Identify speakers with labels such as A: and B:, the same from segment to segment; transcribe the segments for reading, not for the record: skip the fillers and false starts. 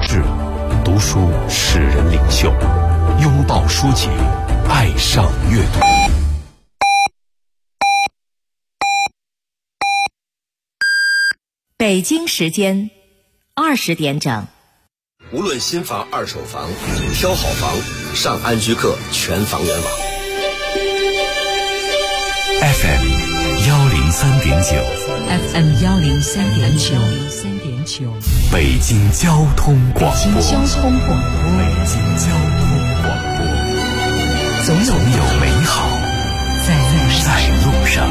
A: 志，读书使人领袖，拥抱书籍，爱上阅读。
B: 北京时间20点整。
C: 无论新房、二手房，挑好房，上安居客全房源网。
A: FM 103.9
B: FM 103.9
A: 北京交通广播。
B: 北京交通广播。总有美好在路上。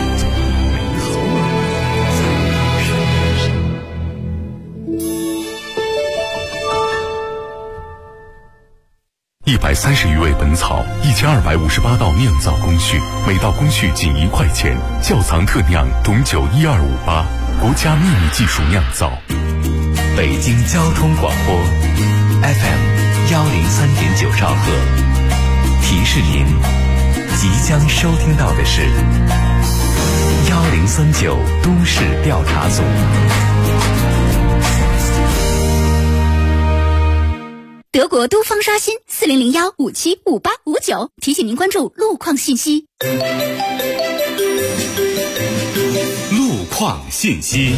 A: 130余味本草，1258道酿造工序，每道工序仅1块钱。窖藏特酿董酒12588，国家秘密技术酿造。
D: 北京交通广播 FM 103.9兆赫，提示您即将收听到的是1039都市调查组。
E: 德国都方刷新4001575859，提醒您关注路况信息。
A: 路况信息。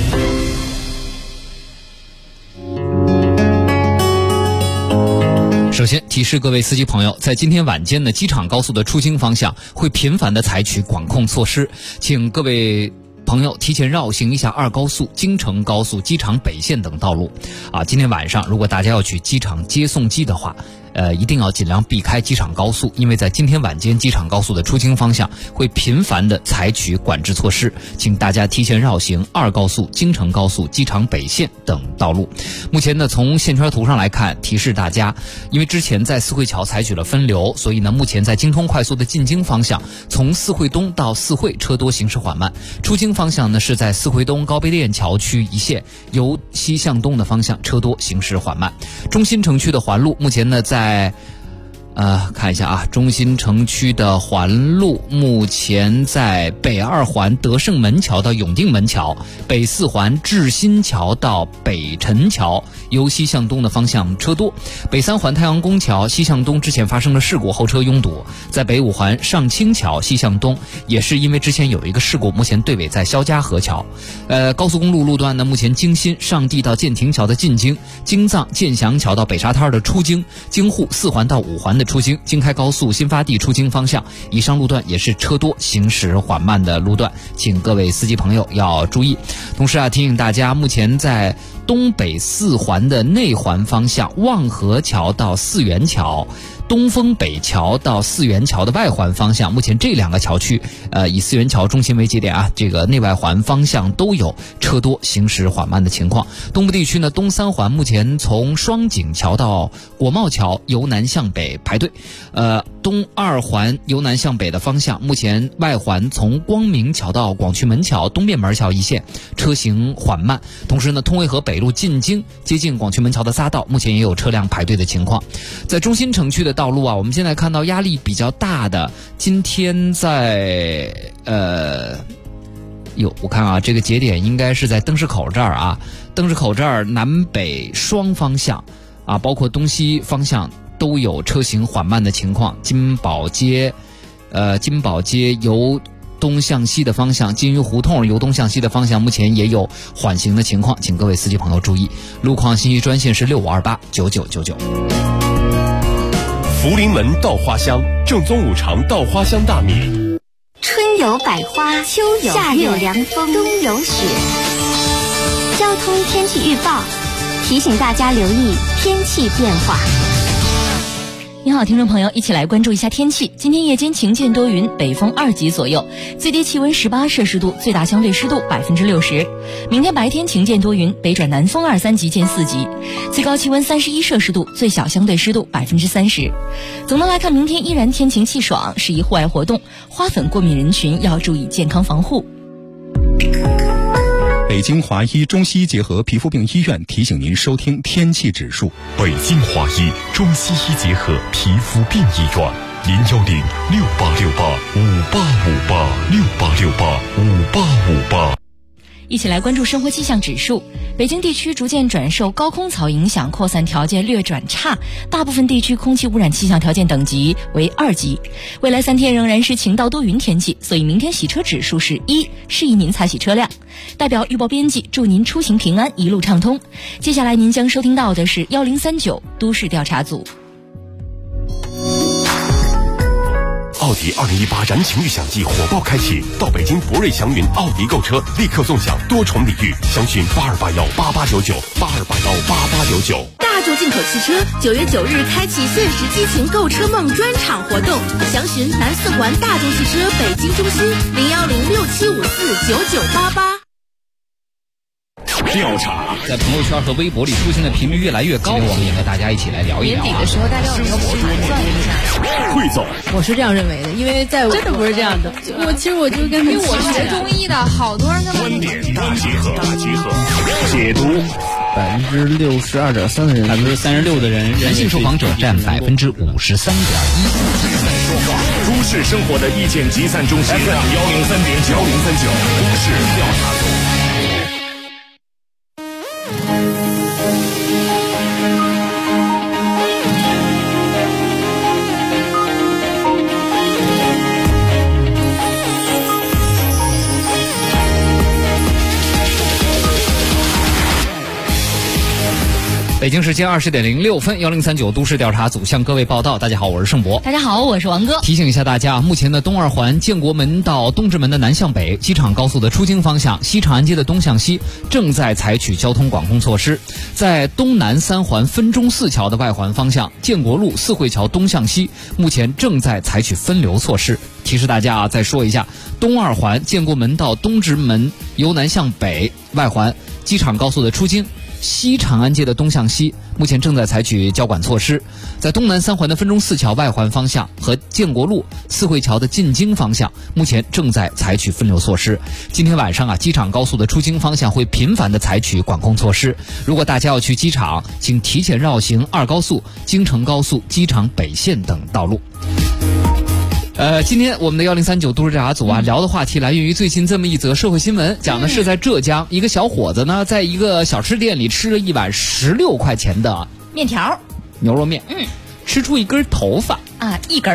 F: 首先提示各位司机朋友，在今天晚间呢，机场高速的出京方向会频繁的采取管控措施，请各位朋友提前绕行一下2高速、京承高速、机场北线等道路。今天晚上如果大家要去机场接送机的话，一定要尽量避开机场高速，因为在今天晚间机场高速的出京方向会频繁的采取管制措施，请大家提前绕行2高速、京承高速、机场北线等道路。目前呢，从线圈图上来看，提示大家，因为之前在四惠桥采取了分流，所以呢，目前在京通快速的进京方向，从四惠东到四惠车多行驶缓慢，出京方向呢是在四惠东高碑店桥区一线，由西向东的方向车多行驶缓慢。中心城区的环路目前呢在看一下啊，中心城区的环路目前在北2环德胜门桥到永定门桥，北4环志新桥到北辰桥，由西向东的方向车多。北3环太阳宫桥西向东之前发生了事故，后车拥堵。在北5环上清桥西向东，也是因为之前有一个事故，目前对尾在肖家河桥。高速公路路段呢，目前京新上地到建亭桥的进京，京藏建祥桥到北沙滩的出京，京沪4环到5环的出京，京开高速新发地出京方向，以上路段也是车多行驶缓慢的路段，请各位司机朋友要注意。同时提醒大家，目前在东北4环的内环方向，望河桥到四元桥、东风北桥到四元桥的外环方向，目前这2个桥区以四元桥中心为节点这个内外环方向都有车多行驶缓慢的情况。东部地区呢，东3环目前从双井桥到国贸桥由南向北排队，东2环由南向北的方向，目前外环从光明桥到广渠门桥、东便门桥一线车行缓慢。同时呢，通渭河北路进京接近广渠门桥的匝道，目前也有车辆排队的情况。在中心城区的道路我们现在看到压力比较大的，今天在我看这个节点应该是在灯市口这儿灯市口这儿南北双方向包括东西方向都有车行缓慢的情况。金宝街由东向西的方向，金鱼胡同由东向西的方向目前也有缓行的情况，请各位司机朋友注意。路况信息专线是65289999。
A: 福临门稻花香，正宗五常稻花香大米。
E: 春有百花，秋有夏有凉风，冬有雪。交通天气预报提醒大家留意天气变化。
B: 您好，听众朋友，一起来关注一下天气。今天夜间晴间多云，北风2级左右，最低气温18摄氏度，最大相对湿度60%。明天白天晴间多云，北转南风2、3级见4级，最高气温31摄氏度，最小相对湿度30%。总的来看，明天依然天晴气爽，适宜户外活动，花粉过敏人群要注意健康防护。
G: 北京华医中西医结合皮肤病医院提醒您收听天气指数。
A: 北京华医中西医结合皮肤病医院，01068685858，68685858。
B: 一起来关注生活气象指数。北京地区逐渐转受高空槽影响，扩散条件略转差，大部分地区空气污染气象条件等级为2级。未来3天仍然是晴到多云天气，所以明天洗车指数是1，适宜您擦洗车辆。代表预报编辑祝您出行平安，一路畅通。接下来您将收听到的是1039都市调查组。
H: 奥迪2018燃情预享季火爆开启，到北京博瑞祥云奥迪购车，立刻纵享多重礼遇，详询82818899，82818899。
I: 大众进口汽车9月9日开启限时激情购车梦专场活动，详询南四环大众汽车北京中心01067549988。
H: 调查
F: 在朋友圈和微博里出现的频率越来越高，我们也和大家一起来聊一聊。
J: 年底的时候，大家有没有盘算一下？
H: 汇总，
J: 我是这样认为的，因为在我真的不是这样的。其实我就跟因为我学中医的，好多人跟
H: 观点大集合，解读。
K: 62.3%的人
F: ，36%的人，男性受访者占53.1%。
H: 都市生活的意见集散中心，103.9，103.9，都市调查组。
F: 北京时间20点06分，1039都市调查组向各位报道。大家好，我是盛博。
B: 大家好，我是王哥。
F: 提醒一下大家，目前的东二环建国门到东直门的南向北，机场高速的出京方向，西长安街的东向西正在采取交通管控措施。在东南3环分钟4桥的外环方向，建国路四惠桥东向西目前正在采取分流措施。提示大家再说一下，东二环建国门到东直门由南向北外环，机场高速的出京，西长安街的东向西目前正在采取交管措施。在东南3环的分钟4桥外环方向和建国路四惠桥的进京方向目前正在采取分流措施。今天晚上机场高速的出京方向会频繁的采取管控措施，如果大家要去机场，请提前绕行2高速、京承高速、机场北线等道路。今天我们的1039都市调查组聊的话题来源于最近这么一则社会新闻，讲的是在浙江，一个小伙子呢在一个小吃店里吃了一碗16块钱的
B: 面条
F: 牛肉面，吃出一根头发
B: 啊，一根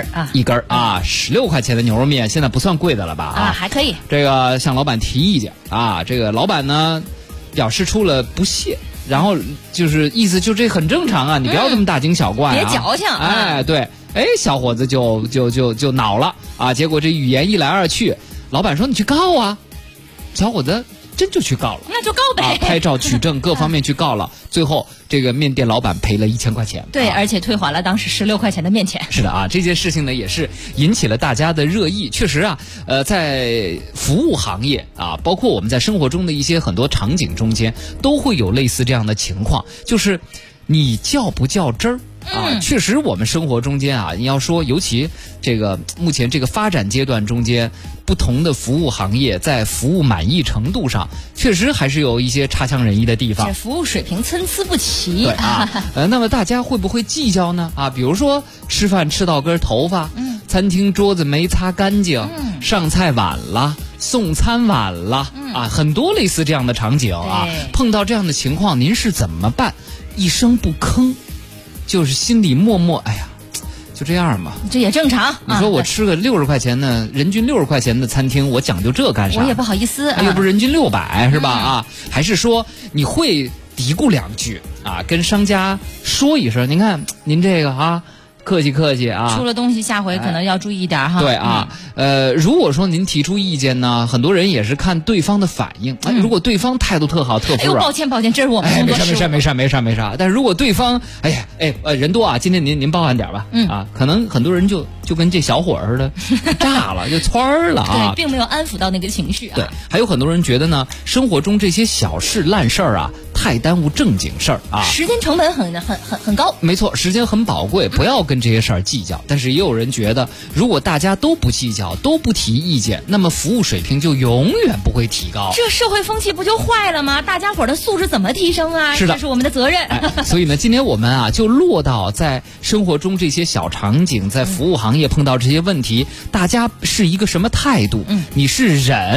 F: 16块钱的牛肉面现在不算贵的了吧？
B: 还可以。
F: 这个向老板提意见这个老板呢表示出了不屑，然后就是意思就这很正常你不要这么大惊小怪
B: 别矫情
F: 对。小伙子就恼了结果这语言一来二去，老板说你去告啊，小伙子真就去告了，
B: 那就告呗
F: 拍照取证各方面去告了，最后这个面店老板赔了1000块钱，
B: 对，而且退还了当时16块钱的面钱。
F: 是的这件事情呢也是引起了大家的热议。确实在服务行业包括我们在生活中的一些很多场景中间都会有类似这样的情况，就是你较不较真儿确实我们生活中间你要说尤其这个目前这个发展阶段中间，不同的服务行业在服务满意程度上确实还是有一些差强人意的地方，
B: 这服务水平参差不齐。
F: 对那么大家会不会计较呢比如说吃饭吃到根头发，餐厅桌子没擦干净，上菜晚了，送餐晚了很多类似这样的场景碰到这样的情况您是怎么办？一声不吭，就是心里默默就这样嘛，
B: 这也正常。
F: 你说我吃个60块钱的人均60块钱的餐厅，我讲究这干啥？
B: 我也不好意思
F: 又不是人均600是吧还是说你会嘀咕2句跟商家说一声，您看您这个客气客气
B: 出了东西下回可能要注意一点
F: 对如果说您提出意见呢，很多人也是看对方的反应如果对方态度特好特服软，
B: 抱歉这是我们工作室
F: 没啥。但是如果对方人多今天您包涵点吧可能很多人就跟这小伙似的炸了就蹿了
B: 对，并没有安抚到那个情绪
F: 对，还有很多人觉得呢，生活中这些小事烂事儿太耽误正经事儿
B: 时间成本很高。
F: 没错，时间很宝贵，不要跟这些事儿计较。但是也有人觉得，如果大家都不计较，都不提意见，那么服务水平就永远不会提高。
B: 这社会风气不就坏了吗？大家伙的素质怎么提升
F: 是的，
B: 这是我们的责任。
F: 所以呢，今天我们就落到在生活中这些小场景，在服务行业碰到这些问题，大家是一个什么态度？你是忍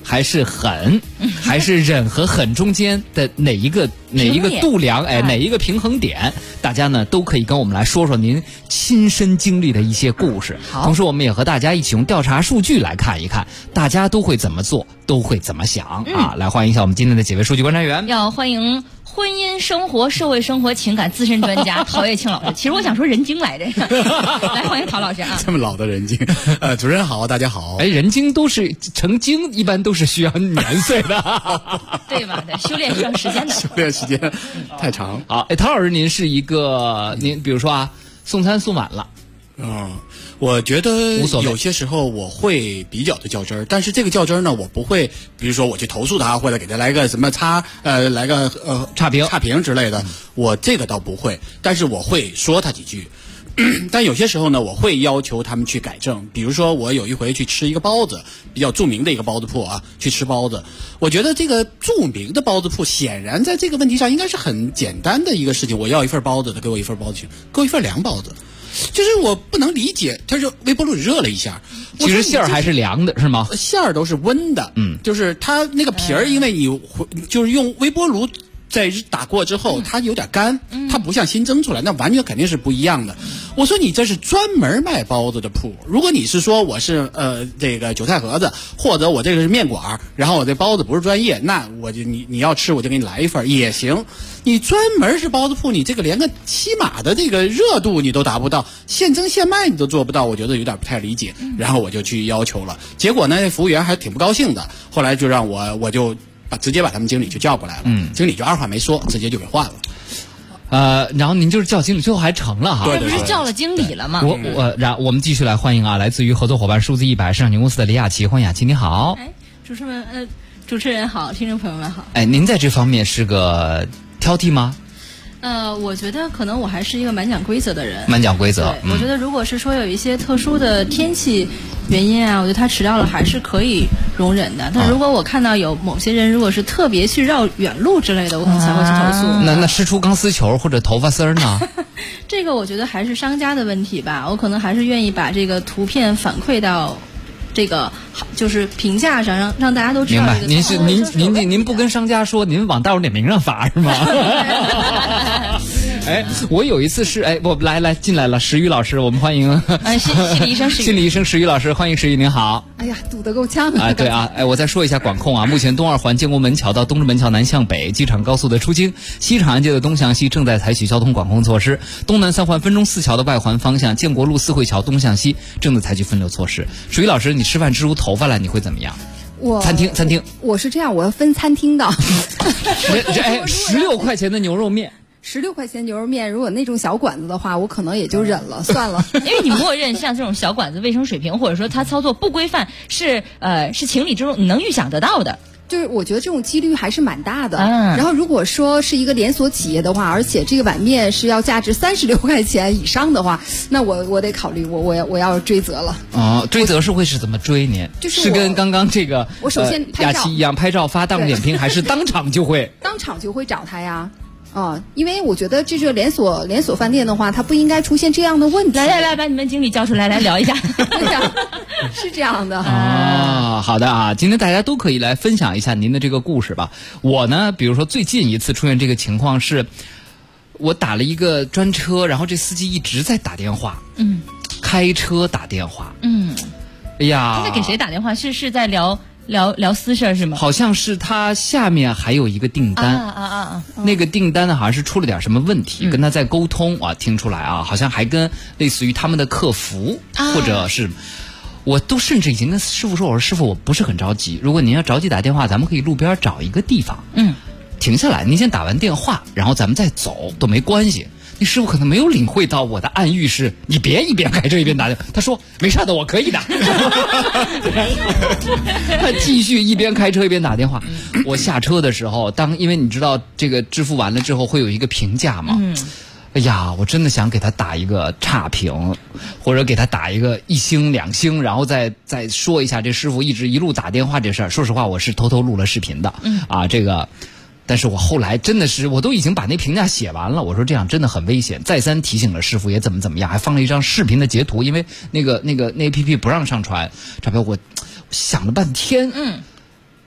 F: 还是狠，还是忍和狠中间的哪一个度量？哪一个平衡点？大家呢都可以跟我们来说说您亲身经历的一些故事。同时，我们也和大家一起用调查数据来看一看，大家都会怎么做，都会怎么想啊！来欢迎一下我们今天的几位数据观察员。
B: 要欢迎婚姻生活、社会生活、情感资深专家陶叶庆老师。其实我想说人精来着，来欢迎陶老师啊！
K: 这么老的人精，主持人好，大家好。
F: 人精都是成精，一般都是需要年岁的，
B: 对吧？修炼需要时间的，
K: 修炼时间太长。
F: 好，陶老师，您是一个，您比如说啊，送餐送晚了。
K: 我觉得有些时候我会比较的较真儿，但是这个较真儿呢，我不会，比如说我去投诉他，或者给他来个什么来个差评之类的，我这个倒不会，但是我会说他几句。但有些时候呢，我会要求他们去改正。比如说，我有一回去吃一个包子，比较著名的一个包子铺啊，去吃包子。我觉得这个著名的包子铺，显然在这个问题上应该是很简单的一个事情。我要一份包子，他给我一份包子去，给我一份凉包子。就是我不能理解，他说微波炉热了一下，
F: 其实馅儿还是凉的，是吗？
K: 馅儿都是温的，就是它那个皮儿，因为你就是用微波炉在打过之后，它有点干，它不像新蒸出来，那完全肯定是不一样的。我说你这是专门卖包子的铺，如果你是说我是这个韭菜盒子，或者我这个是面馆，然后我这包子不是专业，那我就你要吃我就给你来一份也行。你专门是包子铺，你这个连个起码的这个热度你都达不到，现蒸现卖你都做不到，我觉得有点不太理解。然后我就去要求了，结果呢，服务员还挺不高兴的，后来就让我就直接把他们经理就叫过来了，经理就二话没说，直接就给换了。
F: 然后您就是叫经理，最后还成了哈。
B: 对，不是叫了经理了吗？
F: 我们继续来欢迎啊，来自于合作伙伴数字100市场营公司的李雅琪，欢迎雅琪，你好。
J: 主持人好，听众朋友们好。
F: 您在这方面是个挑剔吗？
J: 我觉得可能我还是一个蛮讲规则的人。
F: 蛮讲规则。
J: 我觉得如果是说有一些特殊的天气原因啊，我觉得他迟到了还是可以容忍的。但如果我看到有某些人如果是特别去绕远路之类的，我可能才会去投诉。
F: 那湿出钢丝球或者头发丝儿呢？
J: 这个我觉得还是商家的问题吧。我可能还是愿意把这个图片反馈到这个就是评价上，让大家都知道。
F: 明白，您不跟商家说，您往大众点评上发是吗？我有一次是我来进来了，石宇老师，我们欢迎心理医生石宇老师，欢迎石宇，您好。
L: 哎呀，堵得够呛啊！
F: 对啊，我再说一下管控啊，目前东二环建国门桥到东直门桥南向北，机场高速的出京，西长安街的东向西正在采取交通管控措施，东南三环分钟4桥的外环方向，建国路四惠桥东向西正在采取分流措施。石宇老师，你吃饭吃出头发来，你会怎么样？餐厅，我
L: 是这样，我要分餐厅的。
F: 16块钱的牛肉面。
L: 16块钱牛肉面，如果那种小馆子的话，我可能也就忍了，算了。
B: 因为你默认像这种小馆子卫生水平或者说他操作不规范是情理之中，你能预想得到的。
L: 就是我觉得这种几率还是蛮大的。然后如果说是一个连锁企业的话，而且这个碗面是要价值36块钱以上的话，那我得考虑我要追责了。
F: 追责会是怎么追您？是跟刚刚这个
L: 我首先
F: 雅琪一样拍照发大众点评，还是当场就会
L: 找他呀？因为我觉得这是连锁饭店的话，它不应该出现这样的问题。
B: 来，把你们经理叫出来，来聊一下。
L: 是这样的
F: 好的啊，今天大家都可以来分享一下您的这个故事吧。我呢，比如说最近一次出现这个情况是，我打了一个专车，然后这司机一直在打电话，开车打电话，哎呀，
B: 他在给谁打电话？是在聊私事是吗？
F: 好像是他下面还有一个订单那个订单呢好像是出了点什么问题，跟他在沟通听出来好像还跟类似于他们的客服或者是我都甚至已经跟师傅说，我说师傅我不是很着急，如果您要着急打电话，咱们可以路边找一个地方停下来，您先打完电话，然后咱们再走都没关系。那师傅可能没有领会到我的暗喻是，你别一边开车一边打电话。他说没事的，我可以的。他继续一边开车一边打电话。我下车的时候，因为你知道这个支付完了之后会有一个评价嘛，哎呀，我真的想给他打一个差评，或者给他打一个1星2星，然后再说一下这师傅一路打电话这事儿。说实话，我是偷偷录了视频的，这个。但是我后来真的是，我都已经把那评价写完了。我说这样真的很危险，再三提醒了师傅也怎么样，还放了一张视频的截图，因为那 APP 不让上传照片。我想了半天，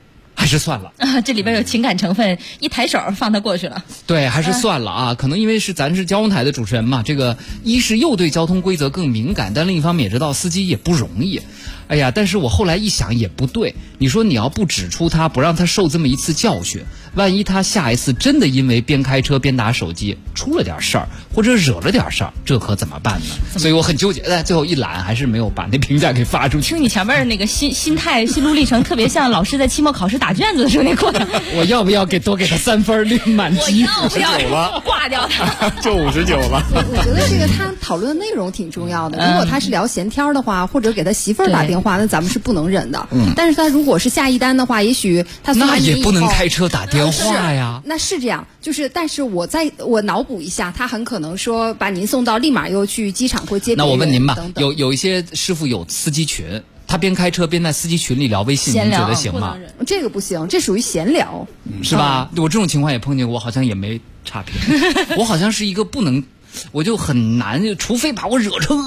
F: 还是算了
B: 啊，这里边有情感成分，一抬手放他过去了。
F: 对，还是算了啊。可能因为咱是交通台的主持人嘛，这个一是又对交通规则更敏感，但另一方面也知道司机也不容易。哎呀，但是我后来一想也不对，你说你要不指出他，不让他受这么一次教训，万一他下一次真的因为边开车边打手机出了点事儿，或者惹了点事儿，这可怎么办呢？所以我很纠结，但最后一懒，还是没有把那评价给发出去。
B: 听你前面那个心态、心路历程，特别像老师在期末考试打卷子的时候那过程。
F: 我要不要多给他3分领满级？
B: 我要不要挂掉他？
K: 就59了。
L: 我觉得这个他讨论的内容挺重要的。如果他是聊闲天的话，或者给他媳妇儿打电话，那咱们是不能忍的。但是他如果是下一单的话，也许他
F: 那也不能开车打电话呀。
L: 那是这样，但是我脑补一下，他很可能说把您送到，立马又去机场或接别人。
F: 那我问您吧，
L: 等等
F: 有一些师傅有司机群，他边开车边在司机群里聊微信，您觉得行吗？
L: 这个不行，这属于闲聊，
F: 是吧？我这种情况也碰见过，我好像也没差评。我好像是一个不能，我就很难，除非把我惹成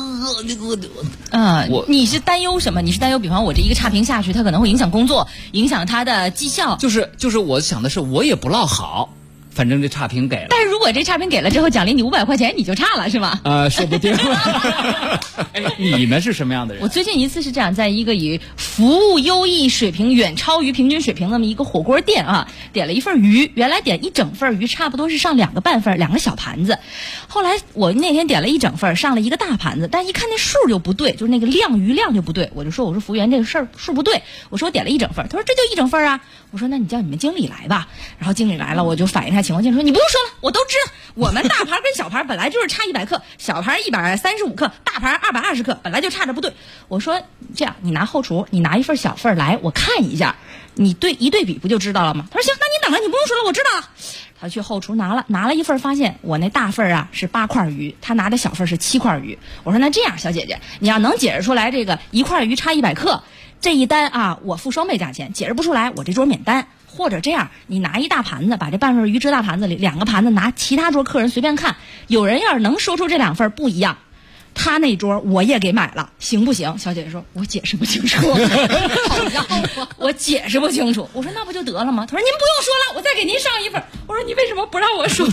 B: 你是担忧什么？你是担忧，比方我这一个差评下去，他可能会影响工作，影响他的绩效。
F: 就是我想的是，我也不落好。反正这差评给了，
B: 但是如果这差评给了之后奖励你500块钱，你就差了是吗？
F: 说不定。哎，你呢是什么样的人？
B: 我最近一次是这样，在一个以服务优异水平远超于平均水平那么一个火锅店啊，点了一份鱼，原来点一整份鱼差不多是上2个半份，2个小盘子。后来我那天点了一整份，上了1个大盘子，但一看那数就不对，就是那个鱼量就不对。我说服务员，这个事儿数不对。我说我点了一整份，他说这就一整份啊。我说那你叫你们经理来吧。然后经理来了，我就反映一下情况，经理说你不用说了，我都知道，我们大盘跟小盘本来就是差100克，小盘135克，大盘220克，本来就差着不对。我说这样，你拿后厨，你拿一份小份来，我看一下，你一对比不就知道了吗？他说行，那你等着，你不用说了，我知道了。他去后厨拿了一份，发现我那大份啊是8块鱼，他拿的小份是7块鱼。我说那这样，小姐姐，你要能解释出来这个1块鱼差100克，这一单啊我付双倍价钱，解释不出来我这桌免单。或者这样，你拿一大盘子，把这半份鱼搁大盘子里，2个盘子拿其他桌客人随便看，有人要是能说出这2份不一样，他那桌我也给买了，行不行？小姐姐说，我解释不清楚。我解释不清楚。我说那不就得了吗？他说您不用说了，我再给您上一份。我说你为什么不让我说？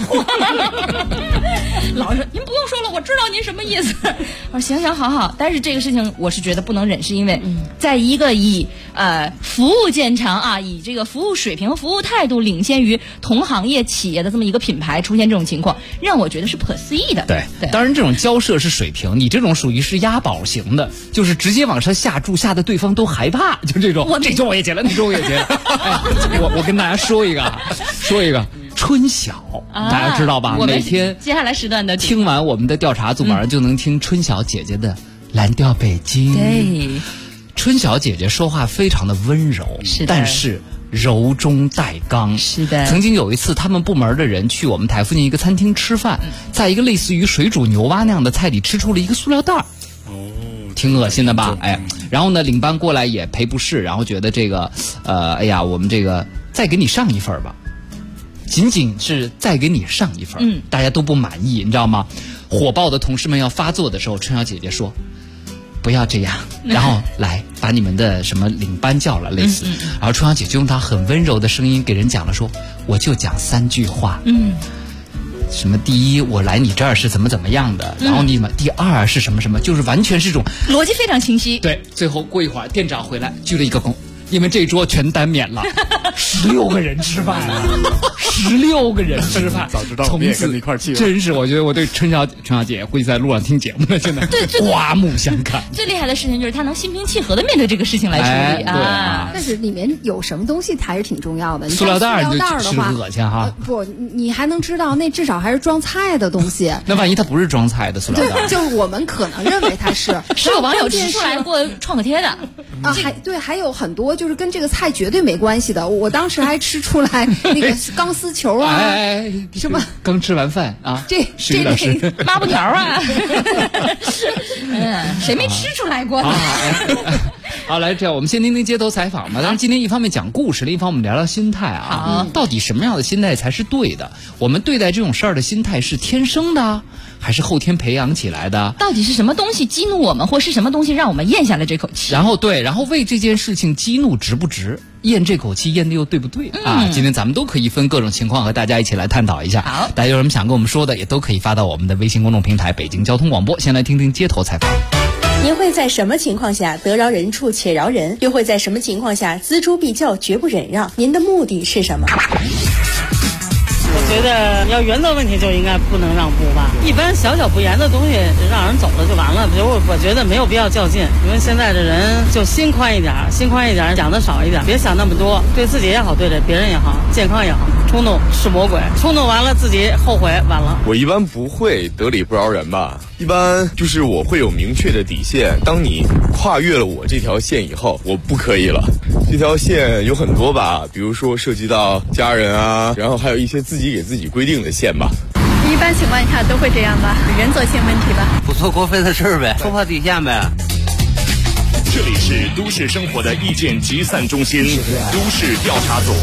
B: 老师说您不用说了，我知道您什么意思。我说行好，但是这个事情我是觉得不能忍，是因为在一个以服务见长啊，以这个服务水平、服务态度领先于同行业企业的这么一个品牌出现这种情况，让我觉得是不可思议的。
F: 对，当然这种交涉是水平，你这种属于是押宝型的，就是直接往上下注，下的对方都害怕，就这种。这桌我也结了，那桌我也结了。我跟大家说一个春晓，大家知道吧？每天
B: 接下来时段的
F: 听完我们的调查组，晚上就能听春晓姐姐的《蓝调北京》。
B: 对，
F: 春晓姐姐说话非常的温柔，但是柔中带刚。
B: 是的。
F: 曾经有一次，他们部门的人去我们台附近一个餐厅吃饭，在一个类似于水煮牛蛙那样的菜里吃出了一个塑料袋。挺恶心的吧？哎，然后呢，领班过来也赔不是，然后觉得这个，我们这个再给你上一份吧，仅仅是再给你上一份，大家都不满意，你知道吗？火爆的同事们要发作的时候，春晓姐姐说：“不要这样，然后来把你们的什么领班叫了，类似。”然后春晓姐就用她很温柔的声音给人讲了说：“我就讲3句话。”什么第一，我来你这儿是怎么样的，然后你们第2是什么，就是完全是这种
B: 逻辑非常清晰。
F: 对，最后过一会儿店长回来鞠了一个躬，你们这桌全单免了，16个人吃饭，16个人吃饭，
K: 早知道我们也跟着一块儿去了。
F: 真是，我觉得我对春晓姐估计在路上听节目呢，现在刮目相看。
B: 最厉害的事情就是她能心平气和的面对这个事情来处理啊。
L: 但是里面有什么东西还是挺重要的。
F: 塑料袋
L: 的话，
F: 恶心哈。
L: 不，你还能知道那至少还是装菜的东西。
F: 那万一它不是装菜的塑料袋？
L: 对，就是我们可能认为它是。
B: 是有网友提出来过创可贴的
L: 啊，还有很多就是跟这个菜绝对没关系的。我当时还吃出来那个钢丝球啊，什么
F: 刚吃完饭啊，
L: 这
B: 抹布条啊，谁没吃出来过？
F: 好，来这样，我们先听听街头采访吧。当然，今天一方面讲故事，另一方面我们聊聊心态啊。到底什么样的心态才是对的？我们对待这种事儿的心态是天生的， 还是后天培养起来的？
B: 到底是什么东西激怒我们，或是什么东西让我们咽下了这口气？
F: 然后为这件事情激怒值不值？咽这口气咽的又对不对啊？今天咱们都可以分各种情况和大家一起来探讨一下。
B: 好，
F: 大家有什么想跟我们说的，也都可以发到我们的微信公众平台北京交通广播。先来听听街头采访。
M: 您会在什么情况下得饶人处且饶人？又会在什么情况下锱铢必较绝不忍让？您的目的是什么？
N: 我觉得要原则问题就应该不能让步吧，一般小不言的东西让人走了就完了，我觉得没有必要较劲，因为现在的人就心宽一点，讲的少一点，别想那么多，对自己也好，对别人也好，健康也好。冲动是魔鬼，冲动完了自己后悔晚了。
O: 我一般不会得理不饶人吧，一般就是我会有明确的底线，当你跨越了我这条线以后，我不可以了。这条线有很多吧，比如说涉及到家人啊，然后还有一些自己给自己规定的线吧。
P: 一般情况下都会这样吧，原则性问题吧。
Q: 不做过分的事呗，突破底线呗。
A: 这里是都市生活的意见集散中心，都市调查组。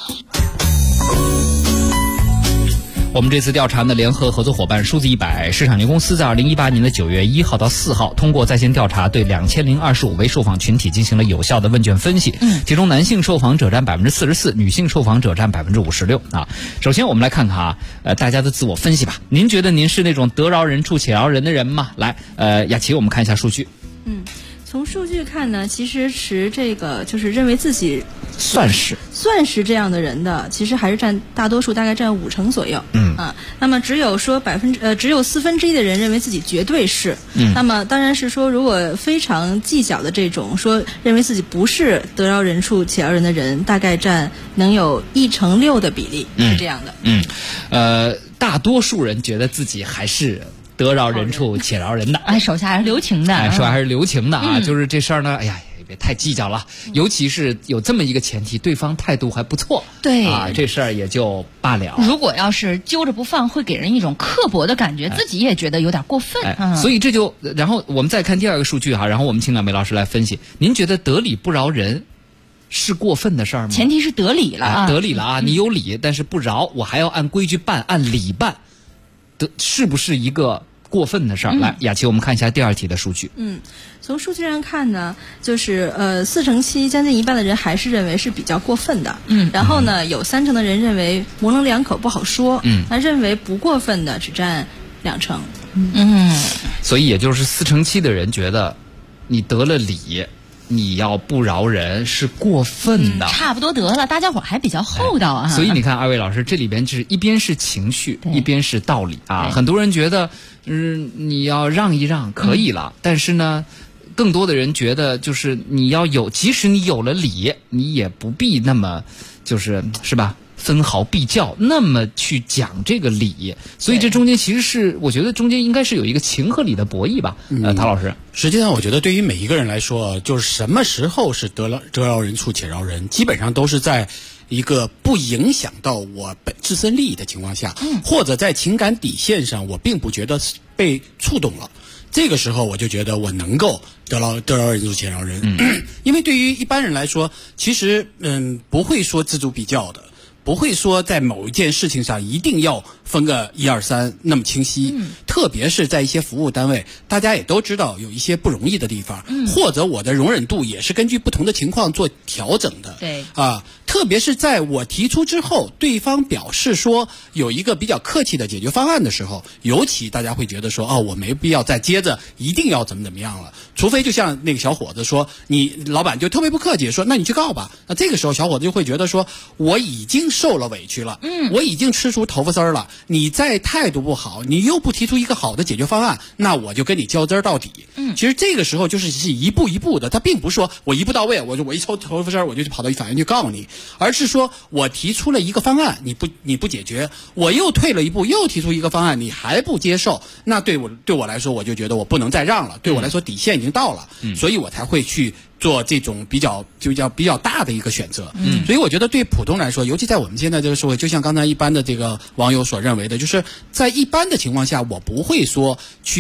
F: 我们这次调查的联合合作伙伴数字100市场有限公司在2018年的9月1号到4号，通过在线调查对2025位受访群体进行了有效的问卷分析。其中男性受访者占44%，女性受访者占56%啊。首先我们来看看大家的自我分析吧。您觉得您是那种得饶人处且饶人的人吗？来，雅琪，我们看一下数据。
J: 从数据看呢，其实持这个就是认为自己
F: 算是这
J: 样的人的，其实还是占大多数，大概占50%左右。那么只有说只有1/4的人认为自己绝对是。那么当然是说，如果非常计较的这种说认为自己不是得饶人处且饶人的人，大概占能有1/6的比例，是这样的。
F: 大多数人觉得自己还是得饶人处且饶人的，
B: 手下还是留情的，
F: 说还是留情的啊。就是这事儿呢，哎呀，也别太计较了。尤其是有这么一个前提，对方态度还不错，
B: 对
F: 啊，这事儿也就罢了。
B: 如果要是揪着不放，会给人一种刻薄的感觉，自己也觉得有点过分。
F: 所以这就，然后我们再看第二个数据哈，然后我们请两位老师来分析。您觉得得理不饶人是过分的事儿吗？
B: 前提是得理了，
F: 得理了啊，你有理，但是不饶，我还要按规矩办，按理办。是不是一个过分的事儿？来，雅琪，我们看一下第二题的数据。
J: 从数据上看呢，就是4成7，将近一半的人还是认为是比较过分的。然后呢，有3成的人认为模棱两可不好说。那认为不过分的只占2成。
F: 所以也就是4成7的人觉得你得了理，你要不饶人是过分的。
B: 差不多得了，大家伙还比较厚道啊。
F: 所以你看，二位老师这里边就是一边是情绪，一边是道理啊。很多人觉得，你要让一让可以了，但是呢，更多的人觉得就是你要有，即使你有了理，你也不必那么是吧？分毫必较，那么去讲这个理，所以这中间其实是，我觉得中间应该是有一个情和理的博弈吧。陶老师，
K: 实际上我觉得对于每一个人来说，就是什么时候是得饶人处且饶人，基本上都是在一个不影响到我自身利益的情况下，或者在情感底线上我并不觉得被触动了。这个时候我就觉得我能够得饶人处且饶人，因为对于一般人来说，其实不会说锱铢必较的。不会说在某一件事情上一定要分个1、2、3那么清晰，特别是在一些服务单位，大家也都知道有一些不容易的地方，或者我的容忍度也是根据不同的情况做调整的。
B: 对
K: 啊，特别是在我提出之后，对方表示说有一个比较客气的解决方案的时候，尤其大家会觉得说，我没必要再接着一定要怎么样了，除非就像那个小伙子说，你老板就特别不客气说，那你去告吧。那这个时候小伙子就会觉得说，我已经受了委屈了，我已经吃出头发丝了，你再态度不好，你又不提出一个好的解决方案，那我就跟你较真到底。其实这个时候就是一步一步的，他并不是说我一步到位，我一抽头发丝我就跑到法院去告你，而是说我提出了一个方案，你不解决，我又退了一步，又提出一个方案，你还不接受，那对我来说，我就觉得我不能再让了，对我来说底线已经到了，所以我才会去做这种比较大的一个选择。所以我觉得对普通来说，尤其在我们现在这个社会，就像刚才一般的这个网友所认为的，就是在一般的情况下，我不会说去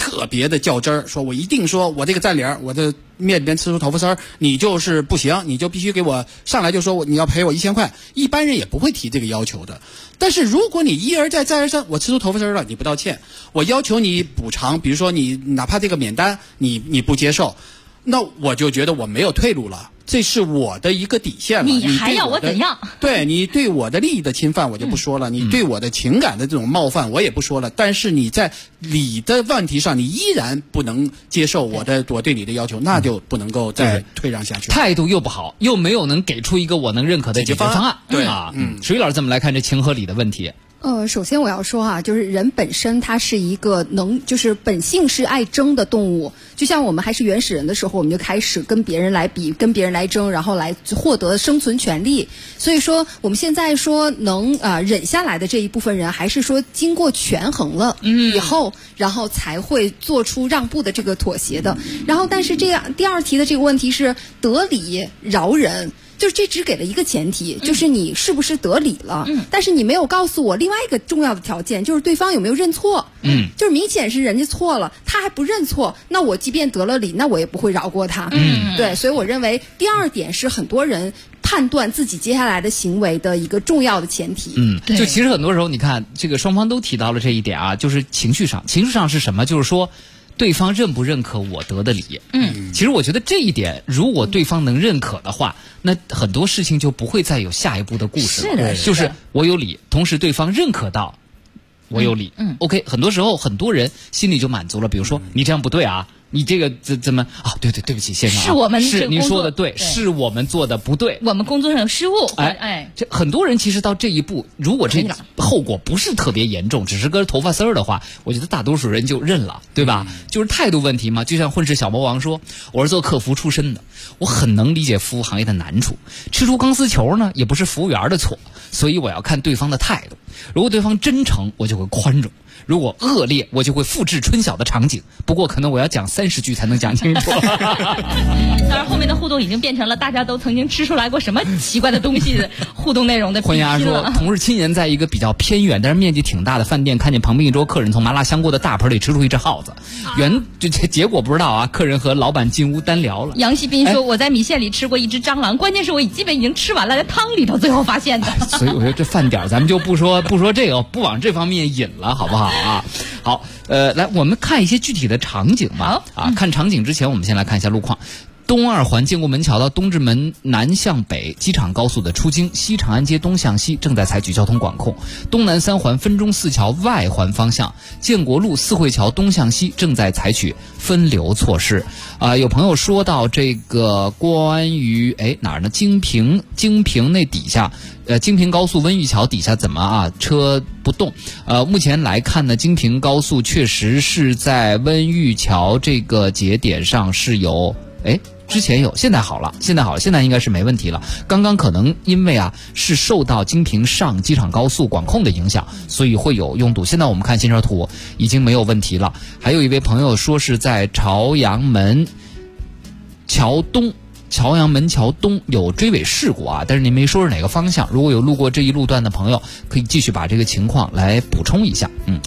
K: 特别的较真儿，说我一定说我这个蘸脸，我的面里边吃出头发丝儿，你就是不行，你就必须给我上来就说你要赔我1000块，一般人也不会提这个要求的。但是如果你一而再再而三，我吃出头发丝儿了，你不道歉，我要求你补偿，比如说你哪怕这个免单你不接受，那我就觉得我没有退路了，这是我的一个底线了。
B: 你还要我怎样？
K: 对，你对我的利益的侵犯我就不说了，你对我的情感的这种冒犯我也不说了，但是你在理的问题上你依然不能接受我对你的要求，那就不能够再退让下去。
F: 态度又不好，又没有能给出一个我能认可的解决方案。
K: 对
F: 啊，水老师怎么来看这情和理的问题？
L: 首先我要说哈，就是人本身它是一个就是本性是爱争的动物，就像我们还是原始人的时候，我们就开始跟别人来比，跟别人来争，然后来获得生存权利。所以说我们现在说能忍下来的这一部分人，还是说经过权衡了以后，然后才会做出让步的这个妥协的。然后但是这样第二题的这个问题是得理饶人。就是这只给了一个前提，就是你是不是得理了，但是你没有告诉我另外一个重要的条件，就是对方有没有认错，就是明显是人家错了，他还不认错，那我即便得了理，那我也不会饶过他，对，所以我认为第二点是很多人判断自己接下来的行为的一个重要的前提。
F: 就其实很多时候你看这个双方都提到了这一点啊，就是情绪上是什么？就是说对方认不认可我得的理。其实我觉得这一点如果对方能认可的话，那很多事情就不会再有下一步的故事了。
B: 是的，
F: 就是我有理，同时对方认可到我有理。OK， 很多时候很多人心里就满足了。比如说你这样不对啊，你这个怎么啊？对不起先生啊，
B: 是我们
F: 是您说的对，是我们做的不对，
B: 我们工作上有失误。
F: 这很多人其实到这一步，如果这后果不是特别严重，只是根头发丝儿的话，我觉得大多数人就认了，对吧？就是态度问题嘛。就像混世小魔王说，我是做客服出身的，我很能理解服务行业的难处。吃出钢丝球呢，也不是服务员的错，所以我要看对方的态度。如果对方真诚，我就会宽容；如果恶劣，我就会复制春晓的场景。不过可能我要讲30句才能讲清楚。
B: 当然后面的互动已经变成了大家都曾经吃出来过什么奇怪的东西的互动内容的。
F: 婚丫说，同事亲眼在一个比较偏远但是面积挺大的饭店，看见旁边一桌客人从麻辣香锅的大盆里吃出一只耗子，结果不知道啊，客人和老板进屋单聊了。
B: 杨锡斌说，我在米线里吃过一只蟑螂，关键是我基本已经吃完了，在汤里头最后发现的。
F: 所以我觉得这饭点咱们就不说这个，不往这方面引了，好不好啊？好，来我们看一些具体的场景吧。看场景之前，我们先来看一下路况。东二环建国门桥到东直门南向北机场高速的出京，西长安街东向西正在采取交通管控。东南三环分钟寺桥外环方向，建国路四惠桥东向西正在采取分流措施。有朋友说到这个关于哪儿呢？京平那底下，京平高速温榆桥底下怎么车不动？目前来看呢，京平高速确实是在温榆桥这个节点上是有之前有，现在好了，现在应该是没问题了。刚刚可能因为是受到京平上机场高速管控的影响，所以会有拥堵。现在我们看行车图已经没有问题了。还有一位朋友说是在朝阳门桥东有追尾事故但是您没说是哪个方向。如果有路过这一路段的朋友，可以继续把这个情况来补充一下。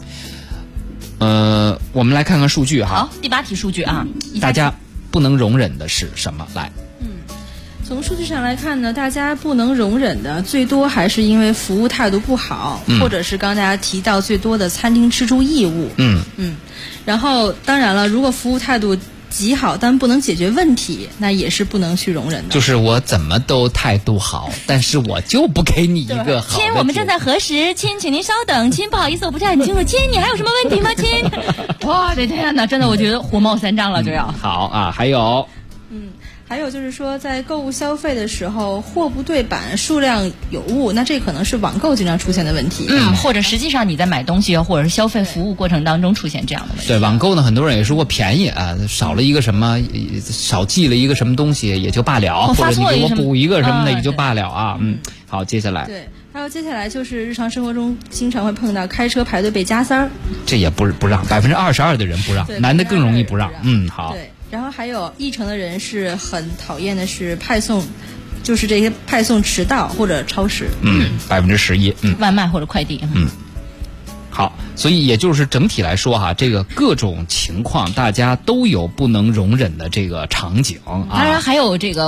F: 我们来看看数据哈。
B: 好，第8题数据啊，
F: 大家不能容忍的是什么？来，
J: 从数据上来看呢，大家不能容忍的最多还是因为服务态度不好，或者是刚才大家提到最多的餐厅吃出异物。然后当然了，如果服务态度极好但不能解决问题，那也是不能去容忍的。
F: 就是我怎么都态度好，但是我就不给你一个好的。
B: 亲，我们正在核实。亲，请您稍等。亲，不好意思，我不是很清楚。亲，你还有什么问题吗？亲，哇，这天哪，真的，我觉得火冒三丈了就要。
F: 好啊，
J: 还有就是说，在购物消费的时候，货不对版，数量有误，那这可能是网购经常出现的问题。
B: 或者实际上你在买东西或者是消费服务过程当中出现这样的问题。
F: 对，网购呢，很多人也说过便宜少了一个什么，少寄了一个什么东西也就罢了，或者你给我补一个什么的也就罢了好，接下来。
J: 对，还有接下来就是日常生活中经常会碰到开车排队被加塞儿，
F: 这也不让，22%的人不让，男的更容易不让。好。
J: 对。然后还有一成的人是很讨厌的是派送，就是这些派送迟到或者超时。
F: 11%。
B: 外卖或者快递。
F: 好，所以也就是整体来说哈，这个各种情况大家都有不能容忍的这个场景啊。
B: 当然还有这个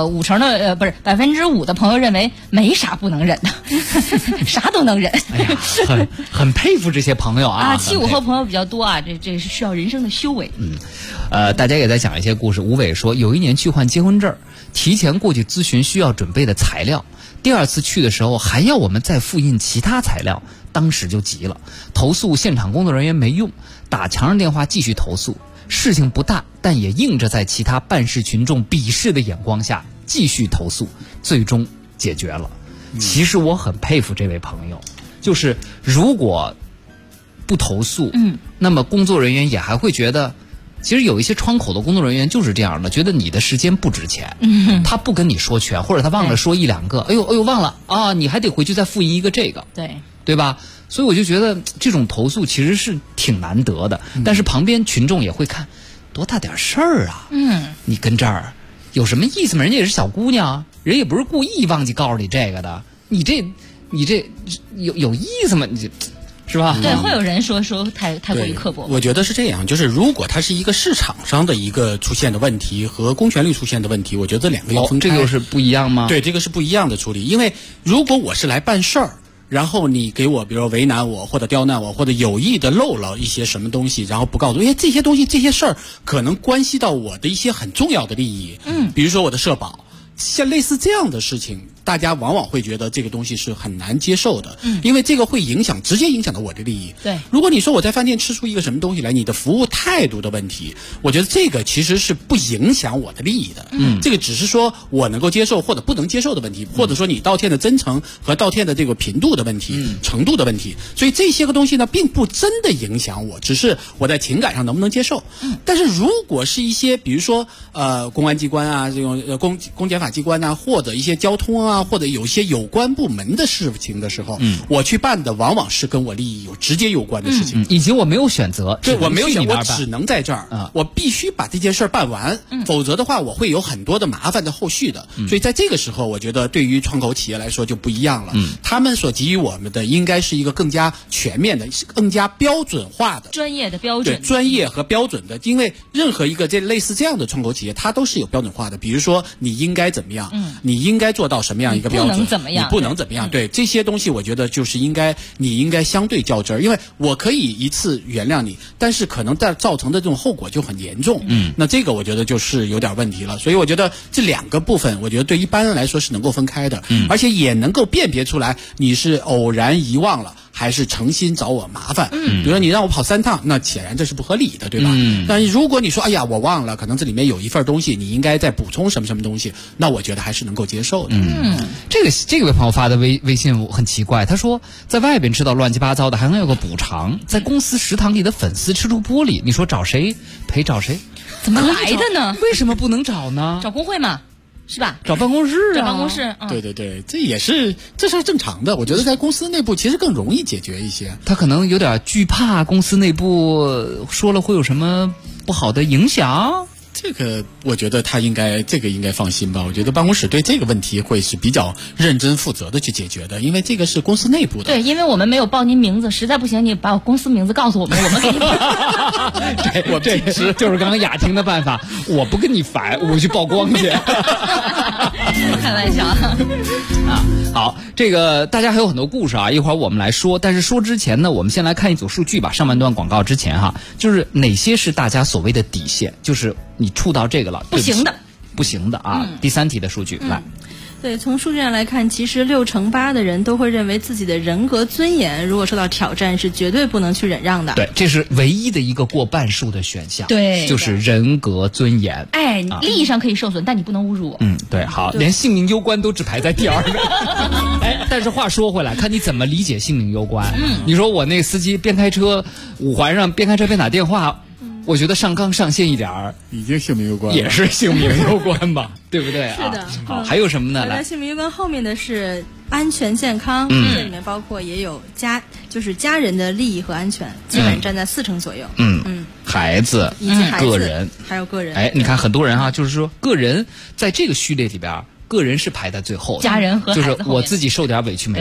B: 5%的朋友认为没啥不能忍的，啥都能忍。
F: 哎呀，很佩服这些朋友啊。
B: 75后朋友比较多啊，这是需要人生的修为。
F: 大家也在讲一些故事。吴伟说，有一年去换结婚证，提前过去咨询需要准备的材料，第2次去的时候还要我们再复印其他材料。当时就急了，投诉现场工作人员没用，打墙上电话继续投诉。事情不大，但也硬着在其他办事群众鄙视的眼光下继续投诉，最终解决了。其实我很佩服这位朋友，就是如果不投诉，那么工作人员也还会觉得，其实有一些窗口的工作人员就是这样的，觉得你的时间不值钱，他不跟你说全，或者他忘了说1-2个，哎呦忘了啊，你还得回去再复印一个这个，对吧？所以我就觉得这种投诉其实是挺难得的，但是旁边群众也会看，多大点事儿啊，你跟这儿有什么意思吗？人家也是小姑娘，人也不是故意忘记告诉你这个的，你这有意思吗？你这是吧？
B: 对，会有人说太过于刻薄。
K: 我觉得是这样，就是如果它是一个市场上的一个出现的问题和公权力出现的问题，我觉得这两个要分开。
F: 这个是不一样吗？
K: 对，这个是不一样的处理。因为如果我是来办事儿，然后你给我比如说为难我或者刁难我或者有意的漏了一些什么东西，然后不告诉我，这些东西这些事儿可能关系到我的一些很重要的利益，比如说我的社保，像类似这样的事情，大家往往会觉得这个东西是很难接受的，因为这个会直接影响到我的利益。
B: 对，
K: 如果你说我在饭店吃出一个什么东西来，你的服务态度的问题，我觉得这个其实是不影响我的利益的。这个只是说我能够接受或者不能接受的问题，或者说你道歉的真诚和道歉的这个频度的问题，程度的问题。所以这些个东西呢，并不真的影响我，只是我在情感上能不能接受。但是如果是一些比如说公安机关啊，这种公检法机关啊，或者一些交通啊，或者有些有关部门的事情的时候，我去办的往往是跟我利益直接有关的事情，
F: 以及我没有选择，
K: 对，我没有选择，我只能在这儿，我必须把这件事办完，否则的话我会有很多的麻烦在后续的。所以在这个时候，我觉得对于窗口企业来说就不一样了，他们所给予我们的应该是一个更加全面的、更加标准化的、
B: 专业的标准，
K: 对，专业和标准的。因为任何一个类似这样的窗口企业，它都是有标准化的。比如说你应该怎么样，你应该做到什么样一个标准，
B: 你不能怎么样，
K: 你不能怎么样。对，这些东西我觉得就是你应该相对较真儿，因为我可以一次原谅你，但是可能造成的这种后果就很严重。那这个我觉得就是有点问题了。所以我觉得这两个部分，我觉得对一般人来说是能够分开的，而且也能够辨别出来你是偶然遗忘了，还是诚心找我麻烦。比如说你让我跑3趟，那显然这是不合理的，对吧？但是如果你说哎呀我忘了，可能这里面有一份东西，你应该再补充什么什么东西，那我觉得还是能够接受的。
F: 这位朋友发的微信很奇怪，他说在外边吃到乱七八糟的还能有个补偿，在公司食堂里的粉丝吃出玻璃，你说找谁赔找谁？
B: 怎么来的呢？
F: 为什么不能找呢？
B: 找工会嘛，是吧？
F: 找办公室啊，
B: 找办公室。
K: 对，这是正常的。我觉得在公司内部其实更容易解决一些。
F: 他可能有点惧怕公司内部说了会有什么不好的影响。
K: 这个我觉得应该放心吧。我觉得办公室对这个问题会是比较认真负责的去解决的，因为这个是公司内部的。
B: 对，因为我们没有报您名字，实在不行你把我公司名字告诉我们，我们给你。
F: 这就是刚刚雅婷的办法，我不跟你烦，我去曝光去。
B: 开玩笑
F: 啊！好，这个大家还有很多故事啊，一会儿我们来说。但是说之前呢，我们先来看一组数据吧。上半段广告之前哈，就是哪些是大家所谓的底线，就是你触到这个了，
B: 不
F: 行的啊。第3题的数据来。
J: 对，从数据上来看，其实68%的人都会认为自己的人格尊严如果受到挑战是绝对不能去忍让的。
F: 对，这是唯一的一个过半数的选项。
B: 对，
F: 就是人格尊严。
B: 哎，利益上可以受损，但你不能侮辱我。
F: 对，好，连性命攸关都只排在第2个。哎，但是话说回来，看你怎么理解性命攸关。你说我那个司机边开车5环上边开车边打电话。我觉得上纲上线一点儿，
K: 已经性命攸关了，
F: 也是性命攸关吧，对不对啊？
J: 是的。
F: 好，还有什么呢？
J: 来，性命攸关后面的是安全健康，这里面包括也有就是家人的利益和安全，基本占在40%左右。
F: 孩子
J: 以及孩子、
F: 个人，
J: 还有个人。
F: 哎，你看很多人就是说个人在这个序列里边，个人是排在最后的，
B: 家人和孩子
F: 就是我自己受点委屈没事儿，